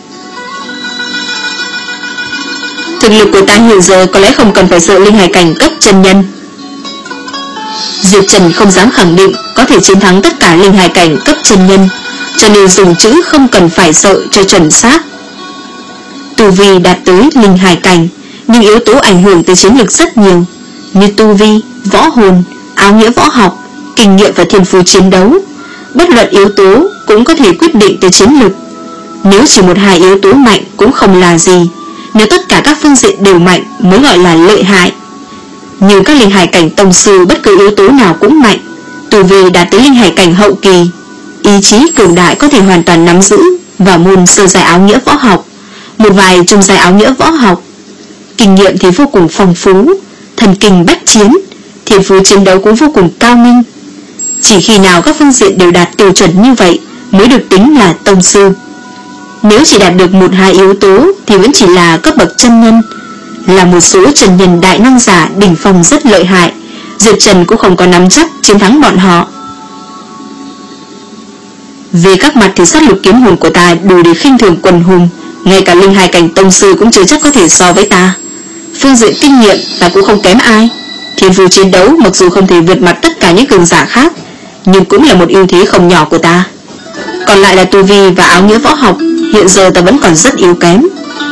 Thực lực của ta hiện giờ có lẽ không cần phải sợ linh hải cảnh cấp chân nhân. Diệp Trần không dám khẳng định có thể chiến thắng tất cả linh hải cảnh cấp chân nhân, cho nên dùng chữ không cần phải sợ cho chuẩn xác. Tu vi đạt tới linh hải cảnh, nhưng yếu tố ảnh hưởng tới chiến lược rất nhiều, như tu vi, võ hồn, áo nghĩa võ học, kinh nghiệm và thiên phú chiến đấu. Bất luận yếu tố cũng có thể quyết định tới chiến lược. Nếu chỉ một hai yếu tố mạnh cũng không là gì, nếu tất cả các phương diện đều mạnh mới gọi là lợi hại. Nhưng các linh hải cảnh tông sư bất cứ yếu tố nào cũng mạnh. Tu vi đạt tới linh hải cảnh hậu kỳ, ý chí cường đại có thể hoàn toàn nắm giữ vào môn sơ giai áo nghĩa võ học, một vài trung giai áo nghĩa võ học. Kinh nghiệm thì vô cùng phong phú, thần kinh bách chiến, thiên phú chiến đấu cũng vô cùng cao minh. Chỉ khi nào các phương diện đều đạt tiêu chuẩn như vậy mới được tính là tông sư. Nếu chỉ đạt được một hai yếu tố thì vẫn chỉ là cấp bậc chân nhân, là một số chân nhân đại năng giả đỉnh phong rất lợi hại. Diệp Trần cũng không có nắm chắc chiến thắng bọn họ. Về các mặt thì sát lục kiếm hồn của ta đủ để khinh thường quần hùng, ngay cả linh hai cảnh tông sư cũng chưa chắc có thể so với ta. Phương diện kinh nghiệm ta cũng không kém ai. Thiên phú chiến đấu mặc dù không thể vượt mặt tất cả những cường giả khác, nhưng cũng là một ưu thế không nhỏ của ta. Còn lại là tu vi và áo nghĩa võ học, hiện giờ ta vẫn còn rất yếu kém.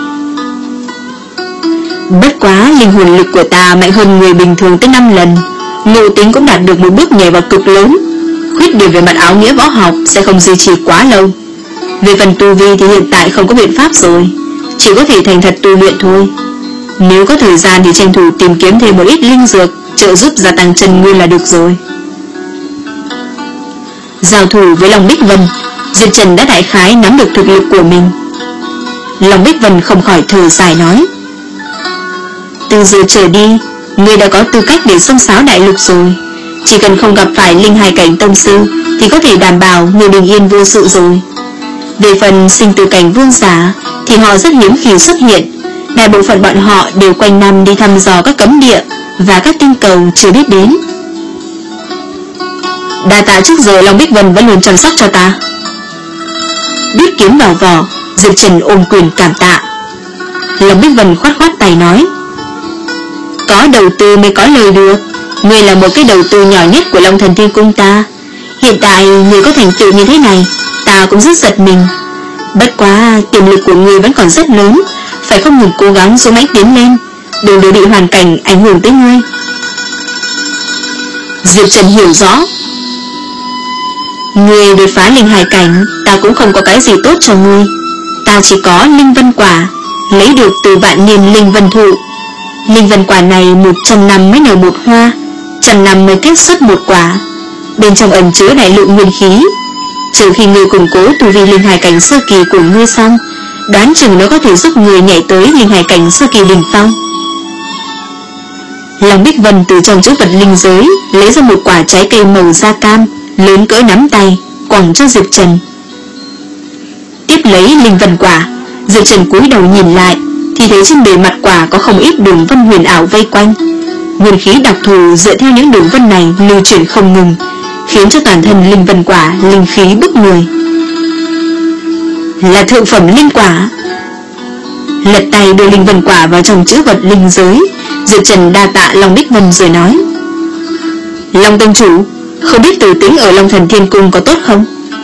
Bất quá linh hồn lực của ta mạnh hơn người bình thường tới năm lần, ngộ tính cũng đạt được một bước nhảy vào cực lớn. Khuyết điểm về mặt áo nghĩa võ học sẽ không duy trì quá lâu. Về phần tu vi thì hiện tại không có biện pháp rồi, chỉ có thể thành thật tu luyện thôi. Nếu có thời gian thì tranh thủ tìm kiếm thêm một ít linh dược trợ giúp gia tăng chân nguyên là được rồi. Giao thủ với Long Bích Vân, Diệp Trần đã đại khái nắm được thực lực của mình. Long Bích Vân không khỏi thở dài nói: từ giờ trở đi, ngươi đã có tư cách để xông xáo đại lục rồi. Chỉ cần không gặp phải linh hai cảnh tông sư thì có thể đảm bảo người bình yên vô sự rồi. Về phần sinh tử cảnh vương giả thì họ rất hiếm khi xuất hiện. Đại bộ phận bọn họ đều quanh năm đi thăm dò các cấm địa và các tinh cầu chưa biết đến. Đa tạ trước giờ Long Bích Vân vẫn luôn chăm sóc cho ta. Biết kiếm vào vỏ, Diệp Trần ôm quyền cảm tạ. Long Bích Vân khoát khoát tay nói: có đầu tư mới có lời được. Ngươi là một cái đầu tư nhỏ nhất của Long Thần Thiên Cung ta. Hiện tại ngươi có thành tựu như thế này, ta cũng rất giật mình. Bất quá tiềm lực của ngươi vẫn còn rất lớn, phải không ngừng cố gắng dũng mãnh tiến lên, đừng để bị hoàn cảnh ảnh hưởng tới ngươi. Diệp Trần hiểu rõ. Ngươi đối phá linh hải cảnh, ta cũng không có cái gì tốt cho ngươi. Ta chỉ có linh vân quả, lấy được từ vạn niên linh vân thụ. Linh vân quả này một trăm năm mới nở một hoa, trăm năm mới kết xuất một quả. Bên trong ẩn chứa đại lượng nguyên khí. Trừ khi ngươi củng cố tu vi linh hải cảnh sơ kỳ của ngươi xong, đoán chừng nó có thể giúp người nhảy tới linh hải cảnh sơ kỳ đỉnh phong. Long Bích Vân từ trong chữ vật linh giới lấy ra một quả trái cây màu da cam, lớn cỡ nắm tay, quẳng cho Diệp Trần. Tiếp lấy linh vân quả, Diệp Trần cúi đầu nhìn lại thì thấy trên bề mặt quả có không ít đường vân huyền ảo vây quanh. Nguyên khí đặc thù dựa theo những đường vân này lưu chuyển không ngừng, khiến cho toàn thân linh vân quả linh khí bức người. Là thượng phẩm linh quả. Lật tay đưa linh vân quả vào trong chữ vật linh giới, Diệp Trần đa tạ Long Bích Vân rồi nói: Long Tông Chủ, không biết tử tính ở Long Thần Thiên Cung có tốt không?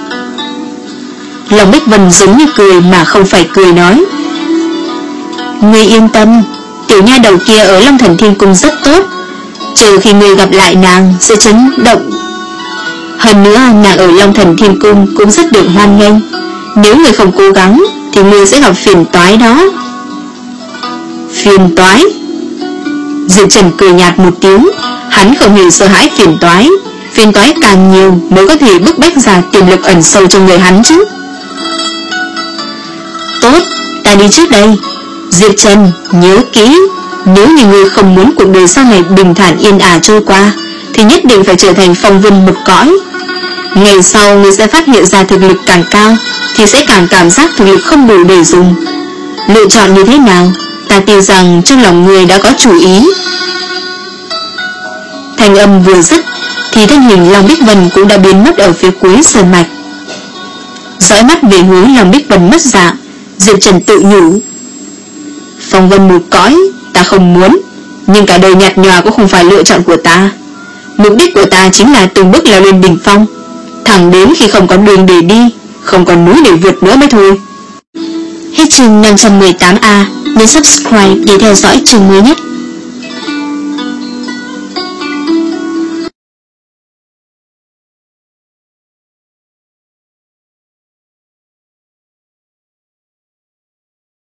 Long Bích Vân giống như cười mà không phải cười nói: ngươi yên tâm, tiểu nha đầu kia ở Long Thần Thiên Cung rất tốt. Trừ khi ngươi gặp lại nàng sẽ chấn động. Hơn nữa nàng ở Long Thần Thiên Cung cũng rất được hoan nghênh. Nếu ngươi không cố gắng thì ngươi sẽ gặp phiền toái đó. Phiền toái? Diệp Trần cười nhạt một tiếng. Hắn không hề sợ hãi phiền toái. Phiền toái càng nhiều mới có thể bức bách ra tiềm lực ẩn sâu trong người hắn chứ. Tốt, ta đi trước đây. Diệp Trần, nhớ kỹ, nếu như ngươi không muốn cuộc đời sau này bình thản yên ả trôi qua thì nhất định phải trở thành phong vân một cõi. Ngày sau ngươi sẽ phát hiện ra thực lực càng cao thì sẽ càng cảm giác thực lực không đủ để dùng. Lựa chọn như thế nào, ta tin rằng trong lòng ngươi đã có chủ ý. Thanh âm vừa dứt thì thân hình Long Bích Vân cũng đã biến mất ở phía cuối sơn mạch. Dõi mắt về hướng Long Bích Vân mất dạng, Diệp Trần tự nhủ: phong vân một cõi ta không muốn, nhưng cả đời nhạt nhòa cũng không phải lựa chọn của ta. Mục đích của ta chính là từng bước leo lên đỉnh phong, thẳng đến khi không có đường để đi, không còn núi để vượt nữa mới thôi. Hết chương năm trăm mười tám A. Nhấn subscribe để theo dõi chương mới nhất.